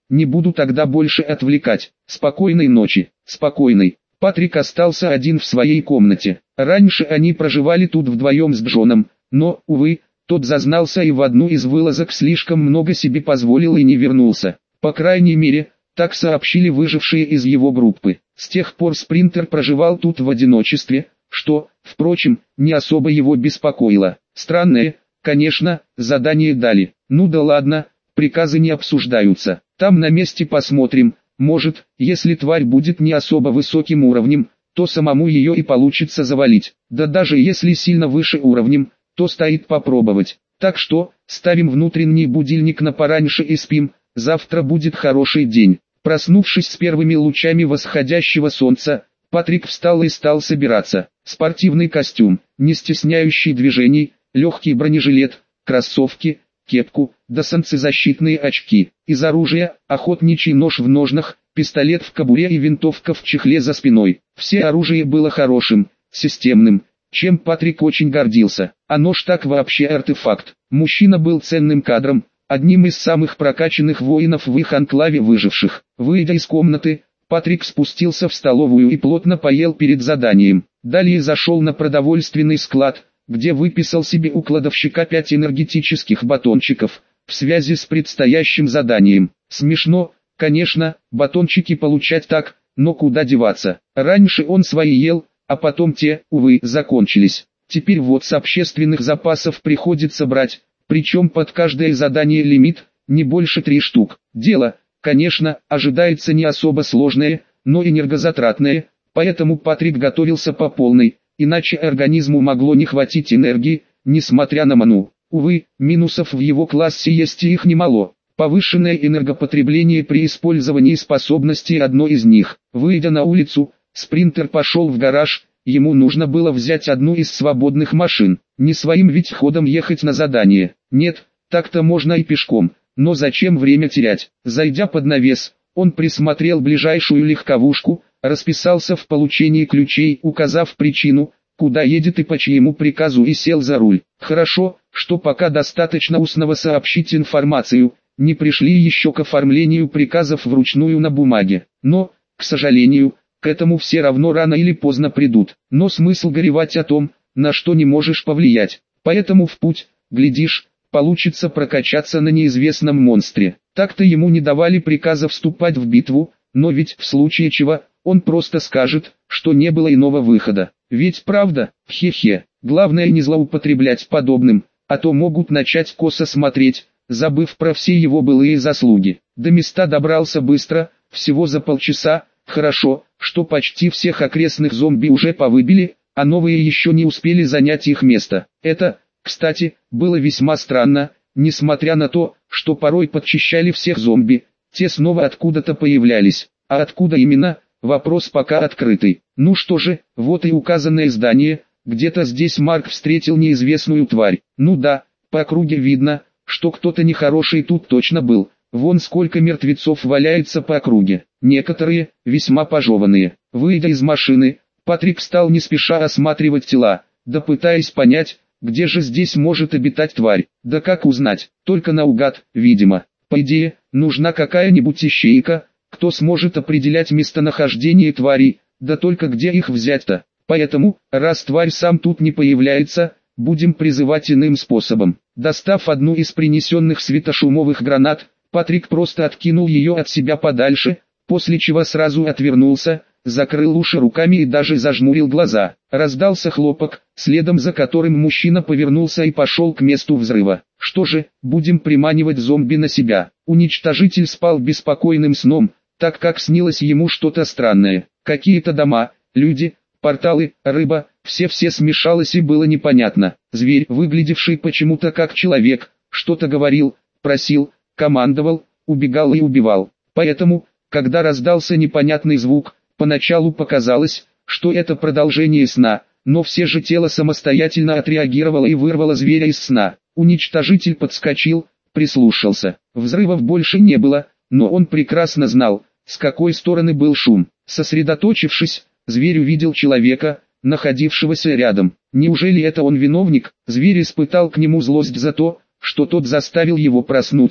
не буду тогда больше отвлекать. Спокойной ночи, спокойной. Патрик остался один в своей комнате. Раньше они проживали тут вдвоем с Джоном, но, увы, тот зазнался и в одну из вылазок слишком много себе позволил и не вернулся. По крайней мере, так сообщили выжившие из его группы. С тех пор Спринтер проживал тут в одиночестве, что, впрочем, не особо его беспокоило. Странное, конечно, задание дали. Ну да ладно, приказы не обсуждаются. Там на месте посмотрим. Может, если тварь будет не особо высоким уровнем, то самому ее и получится завалить. Да даже если сильно выше уровнем, то стоит попробовать. Так что, ставим внутренний будильник на пораньше и спим, завтра будет хороший день. Проснувшись с первыми лучами восходящего солнца, Патрик встал и стал собираться. Спортивный костюм, не стесняющий движений, легкий бронежилет, кроссовки, кепку, да солнцезащитные очки. Из оружия, охотничий нож в ножнах, пистолет в кобуре и винтовка в чехле за спиной. Все оружие было хорошим, системным, чем Патрик очень гордился. А нож так вообще артефакт. Мужчина был ценным кадром, одним из самых прокачанных воинов в их анклаве выживших. Выйдя из комнаты, Патрик спустился в столовую и плотно поел перед заданием. Далее зашел на продовольственный склад, где выписал себе у кладовщика 5 энергетических батончиков, в связи с предстоящим заданием. Смешно, конечно, батончики получать так, но куда деваться. Раньше он свои ел, а потом те, увы, закончились. Теперь вот с общественных запасов приходится брать, причем под каждое задание лимит, не больше 3 штук. Дело, конечно, ожидается не особо сложное, но энергозатратное, поэтому Патрик готовился по полной. Иначе организму могло не хватить энергии, несмотря на ману. Увы, минусов в его классе есть и их немало. Повышенное энергопотребление при использовании способностей одно из них. Выйдя на улицу, Спринтер пошел в гараж, ему нужно было взять одну из свободных машин. Не своим ведь ходом ехать на задание. Нет, так-то можно и пешком, но зачем время терять? Зайдя под навес, он присмотрел ближайшую легковушку, расписался в получении ключей, указав причину, куда едет и по чьему приказу, и сел за руль. Хорошо, что пока достаточно устного сообщить информацию, не пришли еще к оформлению приказов вручную на бумаге. Но, к сожалению, к этому все равно рано или поздно придут. Но смысл горевать о том, на что не можешь повлиять. Поэтому в путь, глядишь, получится прокачаться на неизвестном монстре. Так-то ему не давали приказа вступать в битву, но ведь в случае чего, он просто скажет, что не было иного выхода. Ведь правда, хе-хе, главное не злоупотреблять подобным, а то могут начать косо смотреть, забыв про все его былые заслуги. До места добрался быстро, всего за полчаса. Хорошо, что почти всех окрестных зомби уже повыбили, а новые еще не успели занять их место. Это, кстати, было весьма странно, несмотря на то, что порой подчищали всех зомби, те снова откуда-то появлялись. А откуда именно, вопрос пока открытый. Ну что же, вот и указанное здание, где-то здесь Марк встретил неизвестную тварь. Ну да, по округе видно, что кто-то нехороший тут точно был. Вон сколько мертвецов валяется по округе. Некоторые, весьма пожеванные. Выйдя из машины, Патрик стал не спеша осматривать тела, да пытаясь понять, где же здесь может обитать тварь. Да как узнать, только наугад, видимо. По идее, нужна какая-нибудь ищейка, кто сможет определять местонахождение тварей, да только где их взять-то. Поэтому, раз тварь сам тут не появляется, будем призывать иным способом. Достав одну из принесенных светошумовых гранат, Патрик просто откинул ее от себя подальше, после чего сразу отвернулся, закрыл уши руками и даже зажмурил глаза. Раздался хлопок, следом за которым мужчина повернулся и пошел к месту взрыва. Что же, будем приманивать зомби на себя. Уничтожитель спал беспокойным сном, так как снилось ему что-то странное. Какие-то дома, люди, порталы, рыба, все смешалось и было непонятно. Зверь, выглядевший почему-то как человек, что-то говорил, просил, командовал, убегал и убивал. Поэтому, когда раздался непонятный звук, поначалу показалось, что это продолжение сна, но все же тело самостоятельно отреагировало и вырвало зверя из сна. Уничтожитель подскочил, прислушался. Взрывов больше не было, но он прекрасно знал, с какой стороны был шум. Сосредоточившись, зверь увидел человека, находившегося рядом. Неужели это он виновник? Зверь испытал к нему злость за то, что тот заставил его проснуться,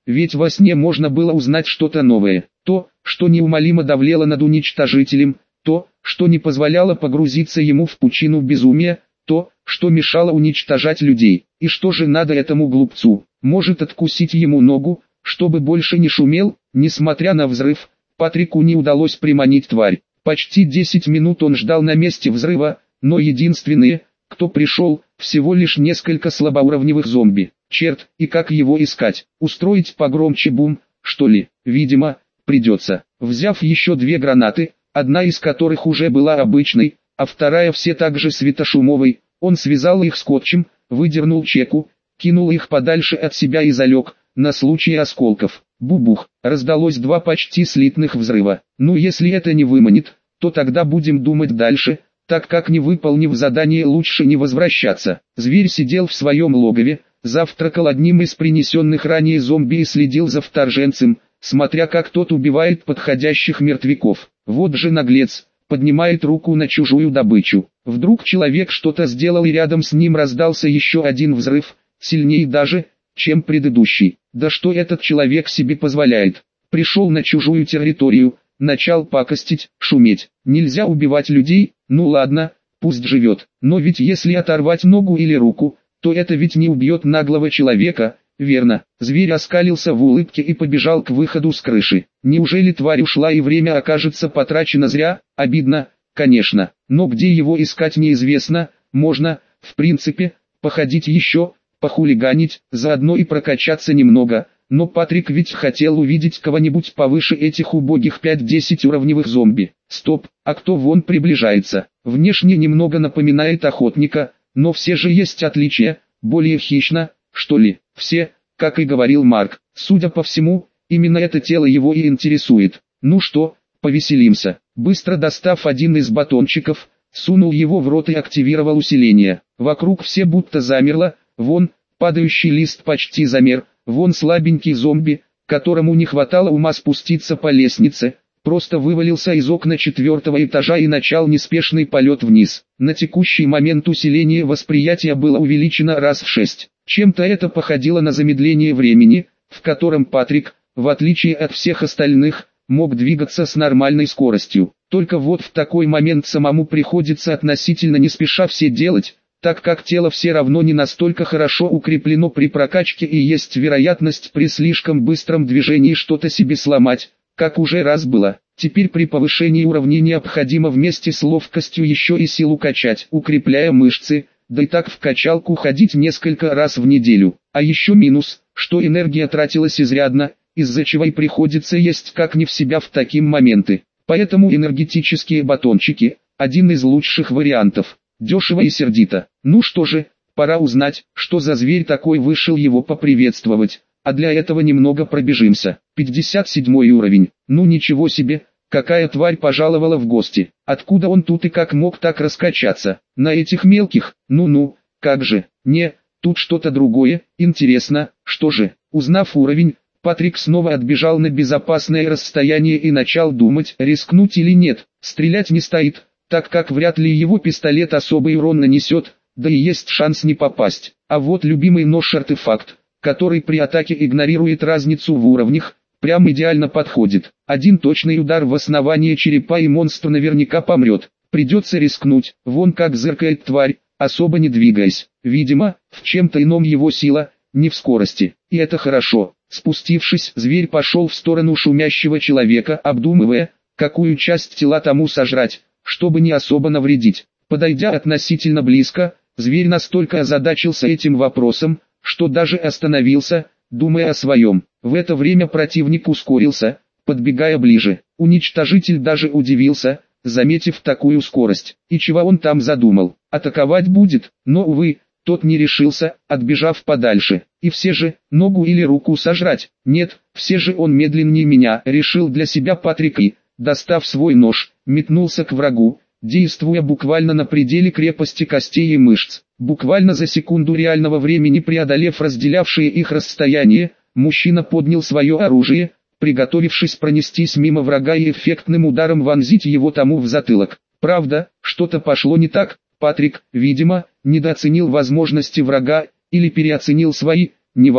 ведь во сне можно было узнать что-то новое. То, что неумолимо давлело над уничтожителем, то, что не позволяло погрузиться ему в пучину безумия, то, что мешало уничтожать людей. И что же надо этому глупцу? Может откусить ему ногу, чтобы больше не шумел? Несмотря на взрыв, Патрику не удалось приманить тварь. Почти 10 минут он ждал на месте взрыва, но единственные, кто пришел, всего лишь несколько слабоуровневых зомби. Черт, и как его искать? Устроить погромче бум, что ли? Видимо, придется. Взяв еще 2 гранаты, одна из которых уже была обычной, а вторая все так же светошумовой, он связал их скотчем, выдернул чеку, кинул их подальше от себя и залег, на случай осколков. Бубух, раздалось 2 почти слитных взрыва. Ну если это не выманит, то тогда будем думать дальше, так как не выполнив задание лучше не возвращаться. Зверь сидел в своем логове, завтракал одним из принесенных ранее зомби и следил за вторженцем, смотря как тот убивает подходящих мертвяков. Вот же наглец, поднимает руку на чужую добычу. Вдруг человек что-то сделал и рядом с ним раздался еще один взрыв, сильнее даже, чем предыдущий. Да что этот человек себе позволяет? Пришел на чужую территорию, начал пакостить, шуметь. Нельзя убивать людей, ну ладно, пусть живет. Но ведь если оторвать ногу или руку, то это ведь не убьет наглого человека, верно? Зверь оскалился в улыбке и побежал к выходу с крыши. Неужели тварь ушла и время окажется потрачено зря? Обидно, конечно. Но где его искать неизвестно, можно, в принципе, походить еще, похулиганить, заодно и прокачаться немного. Но Патрик ведь хотел увидеть кого-нибудь повыше этих убогих 5-10 уровневых зомби. Стоп, а кто вон приближается? Внешне немного напоминает охотника, но все же есть отличия, более хищно, что ли. Все, как и говорил Марк, судя по всему, именно это тело его и интересует. Ну что, повеселимся. Быстро достав один из батончиков, сунул его в рот и активировал усиление. Вокруг все будто замерло, вон, падающий лист почти замер, вон слабенький зомби, которому не хватало ума спуститься по лестнице, просто вывалился из окна 4-го этажа и начал неспешный полет вниз. На текущий момент усиление восприятия было увеличено раз в 6. Чем-то это походило на замедление времени, в котором Патрик, в отличие от всех остальных, мог двигаться с нормальной скоростью. Только вот в такой момент самому приходится относительно не спеша все делать, так как тело все равно не настолько хорошо укреплено при прокачке и есть вероятность при слишком быстром движении что-то себе сломать, как уже раз было. Теперь при повышении уровней необходимо вместе с ловкостью еще и силу качать, укрепляя мышцы, да и так в качалку ходить несколько раз в неделю. А еще минус, что энергия тратилась изрядно, из-за чего и приходится есть как не в себя в такие моменты. Поэтому энергетические батончики – один из лучших вариантов. Дешево и сердито. Ну что же, пора узнать, что за зверь такой вышел его поприветствовать. А для этого немного пробежимся. 57 уровень. Ну ничего себе, какая тварь пожаловала в гости. Откуда он тут и как мог так раскачаться? На этих мелких? Ну-ну, как же. Не, тут что-то другое. Интересно, что же? Узнав уровень, Патрик снова отбежал на безопасное расстояние и начал думать, рискнуть или нет. Стрелять не стоит, так как вряд ли его пистолет особый урон нанесет, да и есть шанс не попасть. А вот любимый нож-артефакт, который при атаке игнорирует разницу в уровнях, прям идеально подходит. Один точный удар в основание черепа и монстр наверняка помрет. Придется рискнуть, вон как зыркает тварь, особо не двигаясь. Видимо, в чем-то ином его сила, не в скорости. И это хорошо. Спустившись, зверь пошел в сторону шумящего человека, обдумывая, какую часть тела тому сожрать, чтобы не особо навредить. Подойдя относительно близко, зверь настолько озадачился этим вопросом, что даже остановился, думая о своем. В это время противник ускорился, подбегая ближе. Уничтожитель даже удивился, заметив такую скорость. И чего он там задумал? Атаковать будет, но увы, тот не решился, отбежав подальше. И все же, ногу или руку сожрать? Нет, все же он медленнее меня, решил для себя Патрик и, достав свой нож, метнулся к врагу, действуя буквально на пределе крепости костей и мышц. Буквально за секунду реального времени преодолев разделявшие их расстояние, мужчина поднял свое оружие, приготовившись пронестись мимо врага и эффектным ударом вонзить его тому в затылок. Правда, что-то пошло не так, Патрик, видимо, недооценил возможности врага, или переоценил свои, неважно.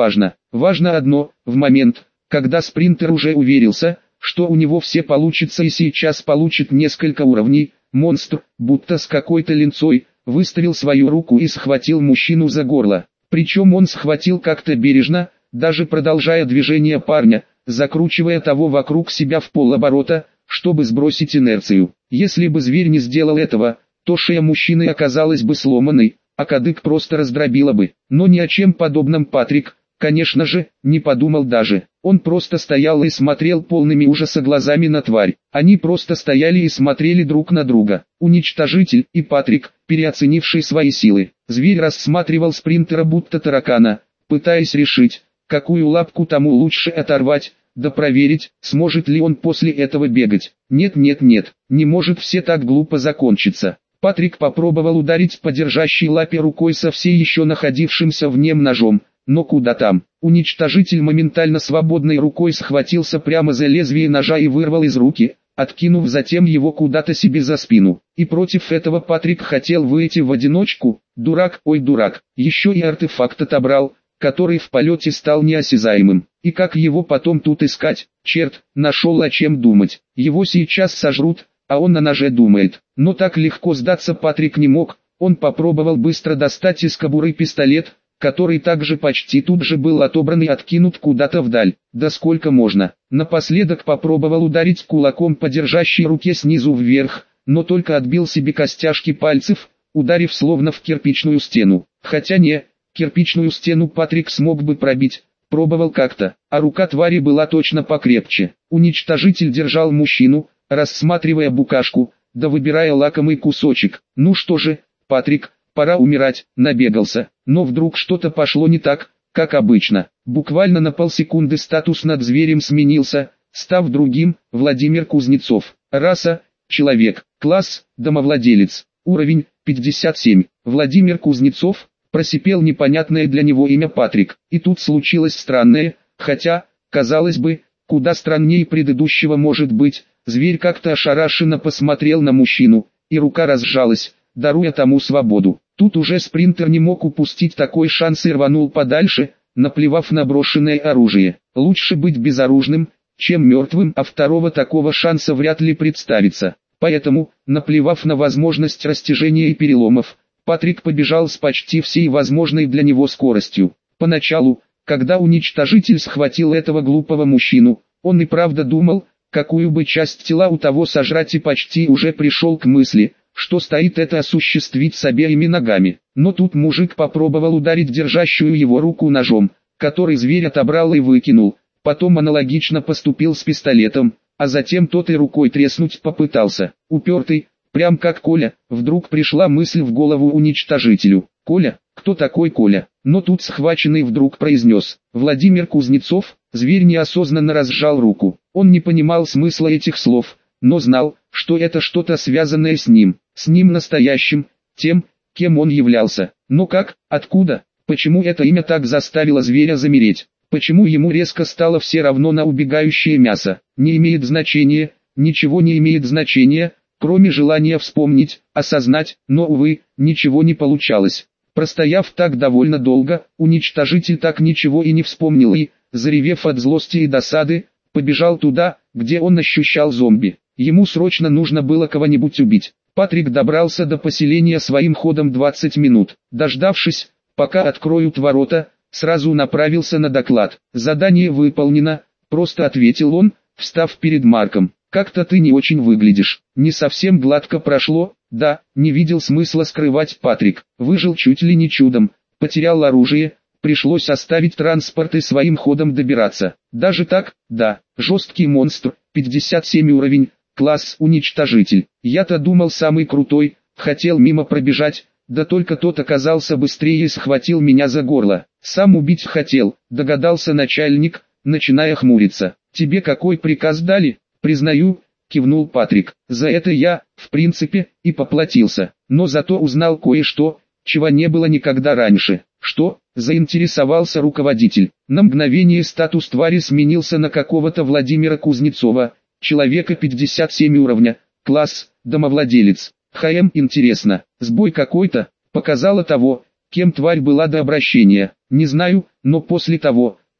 Важно одно: в момент, когда спринтер уже уверился, что у него все получится и сейчас получит несколько уровней, монстр, будто с какой-то линцой, выставил свою руку и схватил мужчину за горло. Причем он схватил как-то бережно, даже продолжая движение парня, закручивая того вокруг себя в полоборота, чтобы сбросить инерцию. Если бы зверь не сделал этого, то шея мужчины оказалась бы сломанной, а кадык просто раздробила бы. Но ни о чем подобном Патрик, конечно же, не подумал даже. Он просто стоял и смотрел полными ужаса глазами на тварь. Они просто стояли и смотрели друг на друга. Уничтожитель и Патрик, переоценивший свои силы. Зверь рассматривал спринтера будто таракана, пытаясь решить, какую лапку тому лучше оторвать, да проверить, сможет ли он после этого бегать. Нет, не может все так глупо закончиться. Патрик попробовал ударить по держащей лапе рукой со все еще находившимся в нем ножом, но куда там. Уничтожитель моментально свободной рукой схватился прямо за лезвие ножа и вырвал из руки, откинув затем его куда-то себе за спину. И против этого Патрик хотел выйти в одиночку. Дурак, ой дурак, еще и артефакт отобрал, который в полете стал неосязаемым. И как его потом тут искать? Черт, нашел о чем думать. Его сейчас сожрут, а он на ноже думает. Но так легко сдаться Патрик не мог. Он попробовал быстро достать из кобуры пистолет, который также почти тут же был отобран и откинут куда-то вдаль. Да сколько можно. Напоследок попробовал ударить кулаком по держащей руке снизу вверх, но только отбил себе костяшки пальцев, ударив словно в кирпичную стену. Хотя не, кирпичную стену Патрик смог бы пробить, пробовал как-то, а рука твари была точно покрепче. Уничтожитель держал мужчину, рассматривая букашку, да выбирая лакомый кусочек. Ну что же, Патрик, пора умирать, набегался. Но вдруг что-то пошло не так, как обычно. Буквально на полсекунды статус над зверем сменился, став другим. Владимир Кузнецов. Раса – человек. Класс – домовладелец. Уровень – 57. Владимир Кузнецов. Просипел непонятное для него имя Патрик. И тут случилось странное, хотя, казалось бы, куда страннее предыдущего может быть. Зверь как-то ошарашенно посмотрел на мужчину, и рука разжалась, даруя тому свободу. Тут уже спринтер не мог упустить такой шанс и рванул подальше, наплевав на брошенное оружие. Лучше быть безоружным, чем мертвым, а второго такого шанса вряд ли представится. Поэтому, наплевав на возможность растяжения и переломов, Патрик побежал с почти всей возможной для него скоростью. Поначалу, когда уничтожитель схватил этого глупого мужчину, он и правда думал, какую бы часть тела у того сожрать, и почти уже пришел к мысли, что стоит это осуществить с обеими ногами. Но тут мужик попробовал ударить держащую его руку ножом, который зверь отобрал и выкинул, потом аналогично поступил с пистолетом, а затем тот и рукой треснуть попытался. Упертый, прям как Коля, вдруг пришла мысль в голову уничтожителю. Коля? Кто такой Коля? Но тут схваченный вдруг произнес: Владимир Кузнецов. Зверь неосознанно разжал руку. Он не понимал смысла этих слов, но знал, что это что-то связанное с ним настоящим, тем, кем он являлся. Но как, откуда, почему это имя так заставило зверя замереть? Почему ему резко стало все равно на убегающее мясо? Не имеет значения, ничего не имеет значения, кроме желания вспомнить, осознать, но, увы, ничего не получалось. Простояв так довольно долго, уничтожитель так ничего и не вспомнил и, заревев от злости и досады, побежал туда, где он ощущал зомби. Ему срочно нужно было кого-нибудь убить. Патрик добрался до поселения своим ходом 20 минут. Дождавшись, пока откроют ворота, сразу направился на доклад. «Задание выполнено», — просто ответил он, встав перед Марком. «Как-то ты не очень выглядишь. Не совсем гладко прошло». «Да, не видел смысла скрывать Патрик. Выжил чуть ли не чудом. Потерял оружие, пришлось оставить транспорт и своим ходом добираться. Даже так, да, жесткий монстр, 57 уровень, класс уничтожитель. Я-то думал самый крутой, хотел мимо пробежать, да только тот оказался быстрее и схватил меня за горло. Сам убить хотел», догадался начальник, начиная хмуриться. «Тебе какой приказ дали?» «Признаю», кивнул Патрик. «За это я, в принципе, и поплатился. Но зато узнал кое-что, чего не было никогда раньше». «Что?» – заинтересовался руководитель. На мгновение статус твари сменился на какого-то Владимира Кузнецова, человека 57 уровня, класс, домовладелец. Интересно, сбой какой-то, показало того, кем тварь была до обращения. Не знаю, но после того,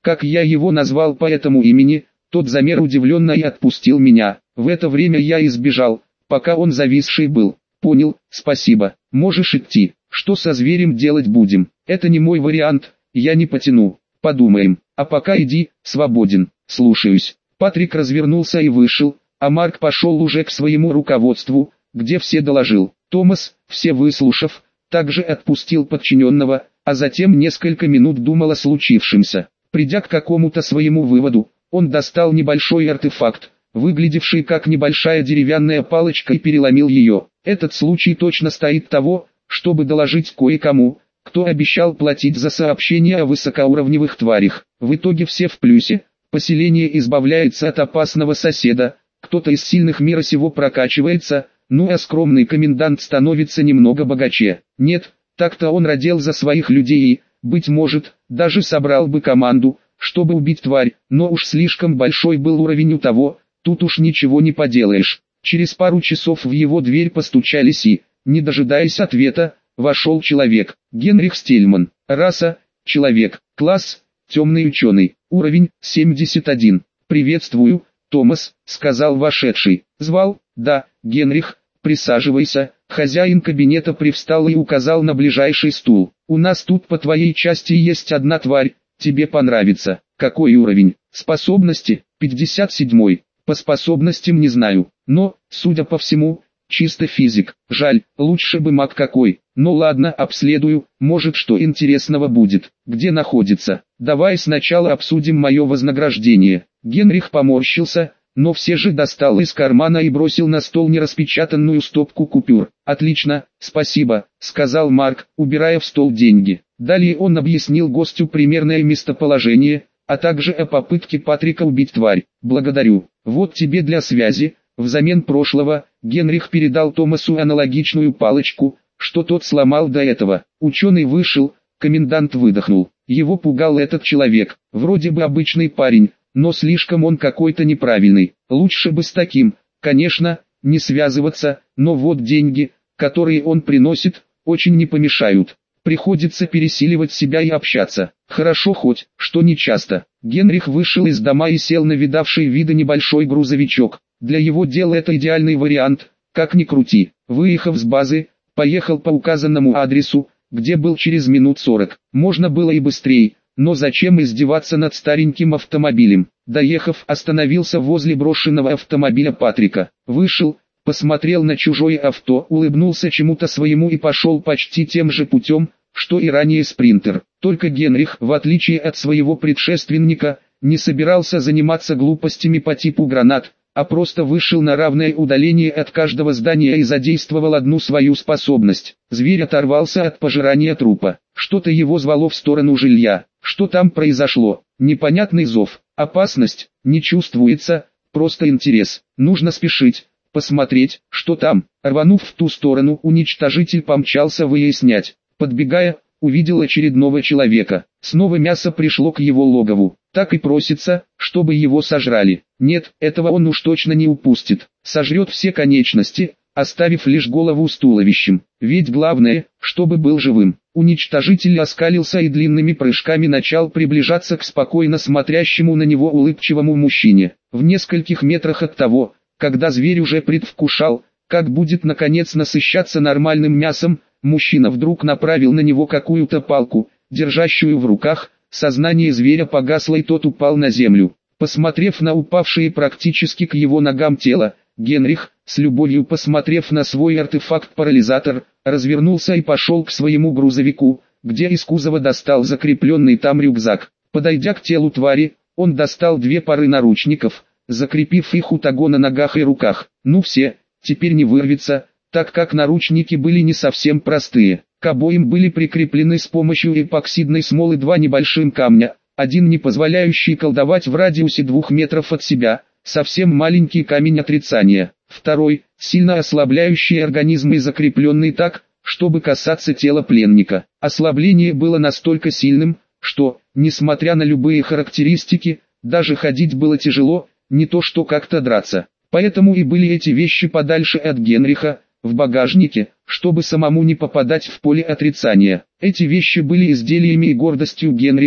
Как я его назвал по этому имени, тот замер удивленно и отпустил меня. В это время я избежал, пока он зависший был. Понял, спасибо, можешь идти. Что со зверем делать будем? Это не мой вариант, я не потяну. Подумаем, а пока иди, свободен, слушаюсь. Патрик развернулся и вышел, а Марк пошел уже к своему руководству, где все доложил. Томас, все выслушав, также отпустил подчиненного, а затем несколько минут думал о случившемся. Придя к какому-то своему выводу, он достал небольшой артефакт, выглядевший как небольшая деревянная палочка, и переломил ее. Этот случай точно стоит того, чтобы доложить кое-кому, кто обещал платить за сообщения о высокоуровневых тварях. В итоге все в плюсе, поселение избавляется от опасного соседа, кто-то из сильных мира сего прокачивается, ну а скромный комендант становится немного богаче. Нет, так-то он родил за своих людей и, быть может, даже собрал бы команду, чтобы убить тварь, но уж слишком большой был уровень у того, тут уж ничего не поделаешь. Через пару часов в его дверь постучались и, не дожидаясь ответа, вошел человек. Генрих Стельман. Раса – человек. Класс – темный ученый. Уровень – 71. «Приветствую, Томас», – сказал вошедший. «Звал?» «Да, Генрих, присаживайся». Хозяин кабинета привстал и указал на ближайший стул. «У нас тут по твоей части есть одна тварь, тебе понравится». «Какой уровень?» «Способности, 57-й. По способностям не знаю, но, судя по всему, чисто физик. Жаль, лучше бы маг какой. Ну ладно, обследую, может что интересного будет. Где находится? Давай сначала обсудим мое вознаграждение». Генрих поморщился, но все же достал из кармана и бросил на стол нераспечатанную стопку купюр. «Отлично, спасибо», — сказал Марк, убирая в стол деньги. Далее он объяснил гостю примерное местоположение, а также о попытке Патрика убить тварь. «Благодарю. Вот тебе для связи». Взамен прошлого, Генрих передал Томасу аналогичную палочку, что тот сломал до этого. Ученый вышел, комендант выдохнул. Его пугал этот человек, вроде бы обычный парень, но слишком он какой-то неправильный. Лучше бы с таким, конечно, не связываться, но вот деньги, которые он приносит, очень не помешают. Приходится пересиливать себя и общаться. Хорошо хоть, что не часто. Генрих вышел из дома и сел на видавший виды небольшой грузовичок. Для его дела это идеальный вариант, как ни крути. Выехав с базы, поехал по указанному адресу, где был через минут 40. Можно было и быстрее, но зачем издеваться над стареньким автомобилем? Доехав, остановился возле брошенного автомобиля Патрика. Вышел, посмотрел на чужое авто, улыбнулся чему-то своему и пошел почти тем же путем, что и ранее спринтер. Только Генрих, в отличие от своего предшественника, не собирался заниматься глупостями по типу гранат, а просто вышел на равное удаление от каждого здания и задействовал одну свою способность. Зверь оторвался от пожирания трупа. Что-то его звало в сторону жилья. Что там произошло? Непонятный зов. Опасность не чувствуется, просто интерес. Нужно спешить, посмотреть, что там. Рванув в ту сторону, уничтожитель помчался выяснять. Подбегая, увидел очередного человека. Снова мясо пришло к его логову. Так и просится, чтобы его сожрали. Нет, этого он уж точно не упустит. Сожрет все конечности, оставив лишь голову с туловищем. Ведь главное, чтобы был живым. Уничтожитель оскалился и длинными прыжками начал приближаться к спокойно смотрящему на него улыбчивому мужчине. В нескольких метрах от того, когда зверь уже предвкушал, как будет наконец насыщаться нормальным мясом, мужчина вдруг направил на него какую-то палку, держащую в руках. Сознание зверя погасло и тот упал на землю. Посмотрев на упавшее практически к его ногам тело, Генрих, с любовью посмотрев на свой артефакт-парализатор, развернулся и пошел к своему грузовику, где из кузова достал закрепленный там рюкзак. Подойдя к телу твари, он достал 2 пары наручников, закрепив их у того на ногах и руках. Ну все, теперь не вырвется, так как наручники были не совсем простые. К обоим были прикреплены с помощью эпоксидной смолы 2 небольших камня, один не позволяющий колдовать в радиусе 2 метров от себя, совсем маленький камень отрицания, второй, сильно ослабляющий организм и закрепленный так, чтобы касаться тела пленника. Ослабление было настолько сильным, что, несмотря на любые характеристики, даже ходить было тяжело, не то что как-то драться. Поэтому и были эти вещи подальше от Генриха, в багажнике, чтобы самому не попадать в поле отрицания. Эти вещи были изделиями и гордостью Генриха,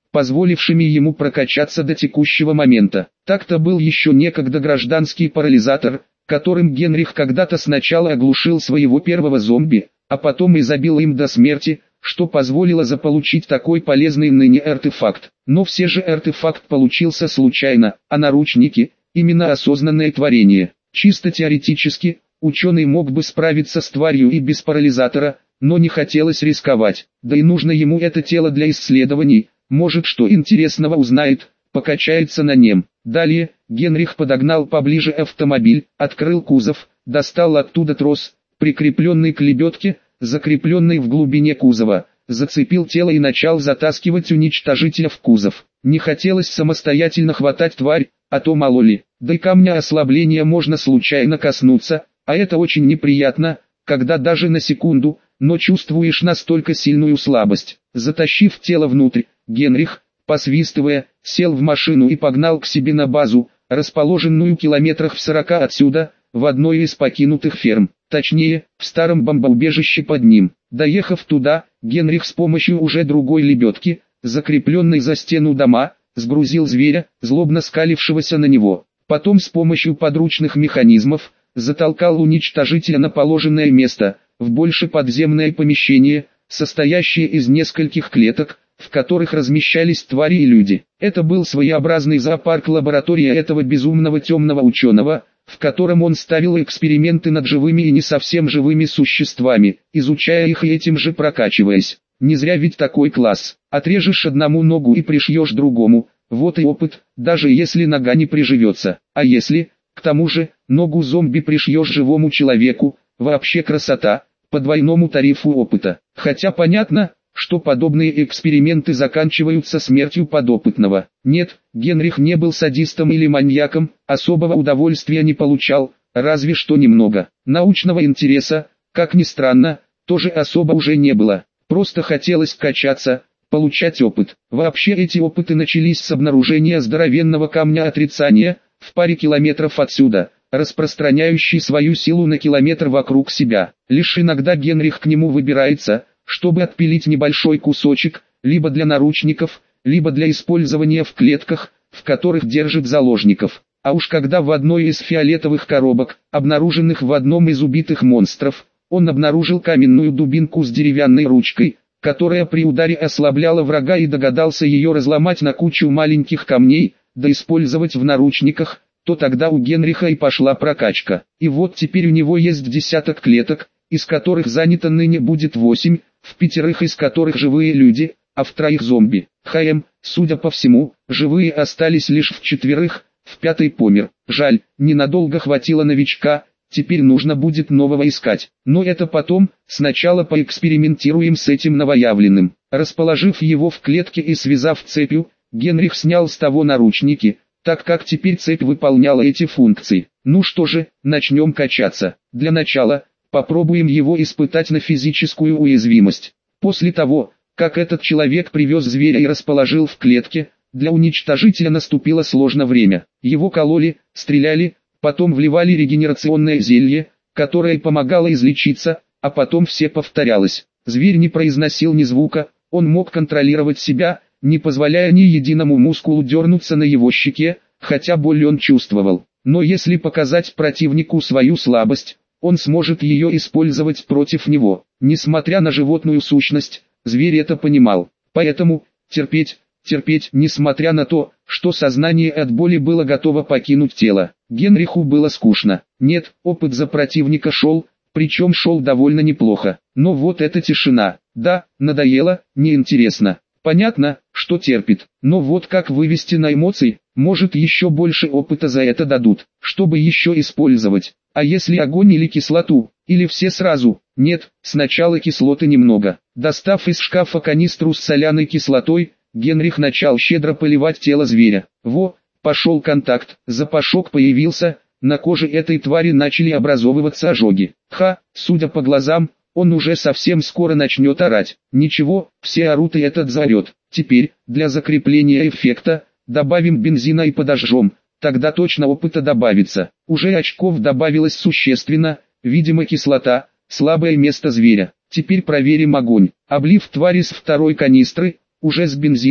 позволившими ему прокачаться до текущего момента. Так-то был еще некогда гражданский парализатор, которым Генрих когда-то сначала оглушил своего первого зомби, а потом и забил им до смерти, что позволило заполучить такой полезный ныне артефакт. Но все же артефакт получился случайно, а наручники – именно осознанное творение. Чисто теоретически, ученый мог бы справиться с тварью и без парализатора, но не хотелось рисковать, да и нужно ему это тело для исследований, может что интересного узнает, покачается на нем. Далее, Генрих подогнал поближе автомобиль, открыл кузов, достал оттуда трос, прикрепленный к лебедке, закрепленный в глубине кузова, зацепил тело и начал затаскивать уничтожителя в кузов. Не хотелось самостоятельно хватать тварь, а то мало ли, да и камня ослабления можно случайно коснуться, а это очень неприятно, когда даже на секунду, но чувствуешь настолько сильную слабость. Затащив тело внутрь, Генрих, посвистывая, сел в машину и погнал к себе на базу, расположенную километрах в 40 отсюда, в одной из покинутых ферм, точнее, в старом бомбоубежище под ним. Доехав туда, Генрих с помощью уже другой лебедки, закрепленной за стену дома, сгрузил зверя, злобно скалившегося на него. Потом с помощью подручных механизмов, затолкал уничтожителя на положенное место, в больше подземное помещение, состоящее из нескольких клеток, в которых размещались твари и люди. Это был своеобразный зоопарк-лаборатория этого безумного темного ученого, в котором он ставил эксперименты над живыми и не совсем живыми существами, изучая их и этим же прокачиваясь. Не зря ведь такой класс. Отрежешь одному ногу и пришьешь другому, вот и опыт, даже если нога не приживется. А если, к тому же, ногу зомби пришьешь живому человеку, вообще красота, по двойному тарифу опыта. Хотя понятно, что подобные эксперименты заканчиваются смертью подопытного. Нет, Генрих не был садистом или маньяком, особого удовольствия не получал, разве что немного. Научного интереса, как ни странно, тоже особо уже не было. Просто хотелось качаться, получать опыт. Вообще эти опыты начались с обнаружения здоровенного камня отрицания, в паре километров отсюда, распространяющий свою силу на километр вокруг себя. Лишь иногда Генрих к нему выбирается, чтобы отпилить небольшой кусочек, либо для наручников, либо для использования в клетках, в которых держит заложников. А уж когда в одной из фиолетовых коробок, обнаруженных в одном из убитых монстров, он обнаружил каменную дубинку с деревянной ручкой, которая при ударе ослабляла врага и догадался ее разломать на кучу маленьких камней, да использовать в наручниках, то тогда у Генриха и пошла прокачка. И вот теперь у него есть десяток клеток, из которых занято ныне будет 8, в 5 из которых живые люди, а в 3 зомби. Судя по всему, живые остались лишь в 4, в 5 помер. Жаль, ненадолго хватило новичка, теперь нужно будет нового искать. Но это потом, сначала поэкспериментируем с этим новоявленным. Расположив его в клетке и связав цепью, Генрих снял с того наручники, так как теперь цепь выполняла эти функции. Ну что же, начнем качаться. Для начала, попробуем его испытать на физическую уязвимость. После того, как этот человек привез зверя и расположил в клетке, для уничтожителя наступило сложное время. Его кололи, стреляли, потом вливали регенерационное зелье, которое помогало излечиться, а потом все повторялось. Зверь не произносил ни звука, он мог контролировать себя, не позволяя ни единому мускулу дернуться на его щеке, хотя боль он чувствовал. Но если показать противнику свою слабость, он сможет ее использовать против него. Несмотря на животную сущность, зверь это понимал. Поэтому, терпеть, несмотря на то, что сознание от боли было готово покинуть тело. Генриху было скучно. Нет, опыт за противника шел, причем шел довольно неплохо. Но вот эта тишина. Да, надоело, неинтересно. Понятно, что терпит, но вот как вывести на эмоции, может еще больше опыта за это дадут, чтобы еще использовать. А если огонь или кислоту, или все сразу? Нет, сначала кислоты немного. Достав из шкафа канистру с соляной кислотой, Генрих начал щедро поливать тело зверя. Во, пошел контакт, запашок появился, на коже этой твари начали образовываться ожоги. Судя по глазам, он уже совсем скоро начнет орать. Ничего, все орут и этот заорет. Теперь, для закрепления эффекта, добавим бензина и подожжем, тогда точно опыта добавится. Уже очков добавилось существенно, видимо кислота, слабое место зверя. Теперь проверим огонь. Облив тварь из 2 канистры, уже с бензином,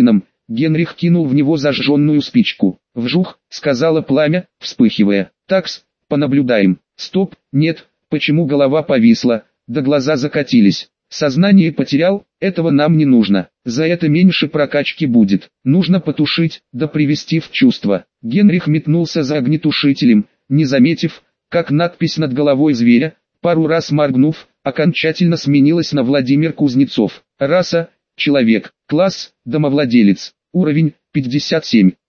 Генрих кинул в него зажженную спичку. «Вжух», — сказала пламя, вспыхивая. «Такс, понаблюдаем». «Стоп, нет, почему голова повисла, да глаза закатились? Сознание потерял, этого нам не нужно, за это меньше прокачки будет. Нужно потушить, да привести в чувство». Генрих метнулся за огнетушителем, не заметив, как надпись над головой зверя, пару раз моргнув, окончательно сменилась на Владимир Кузнецов. Раса – человек, класс – домовладелец, уровень – 57.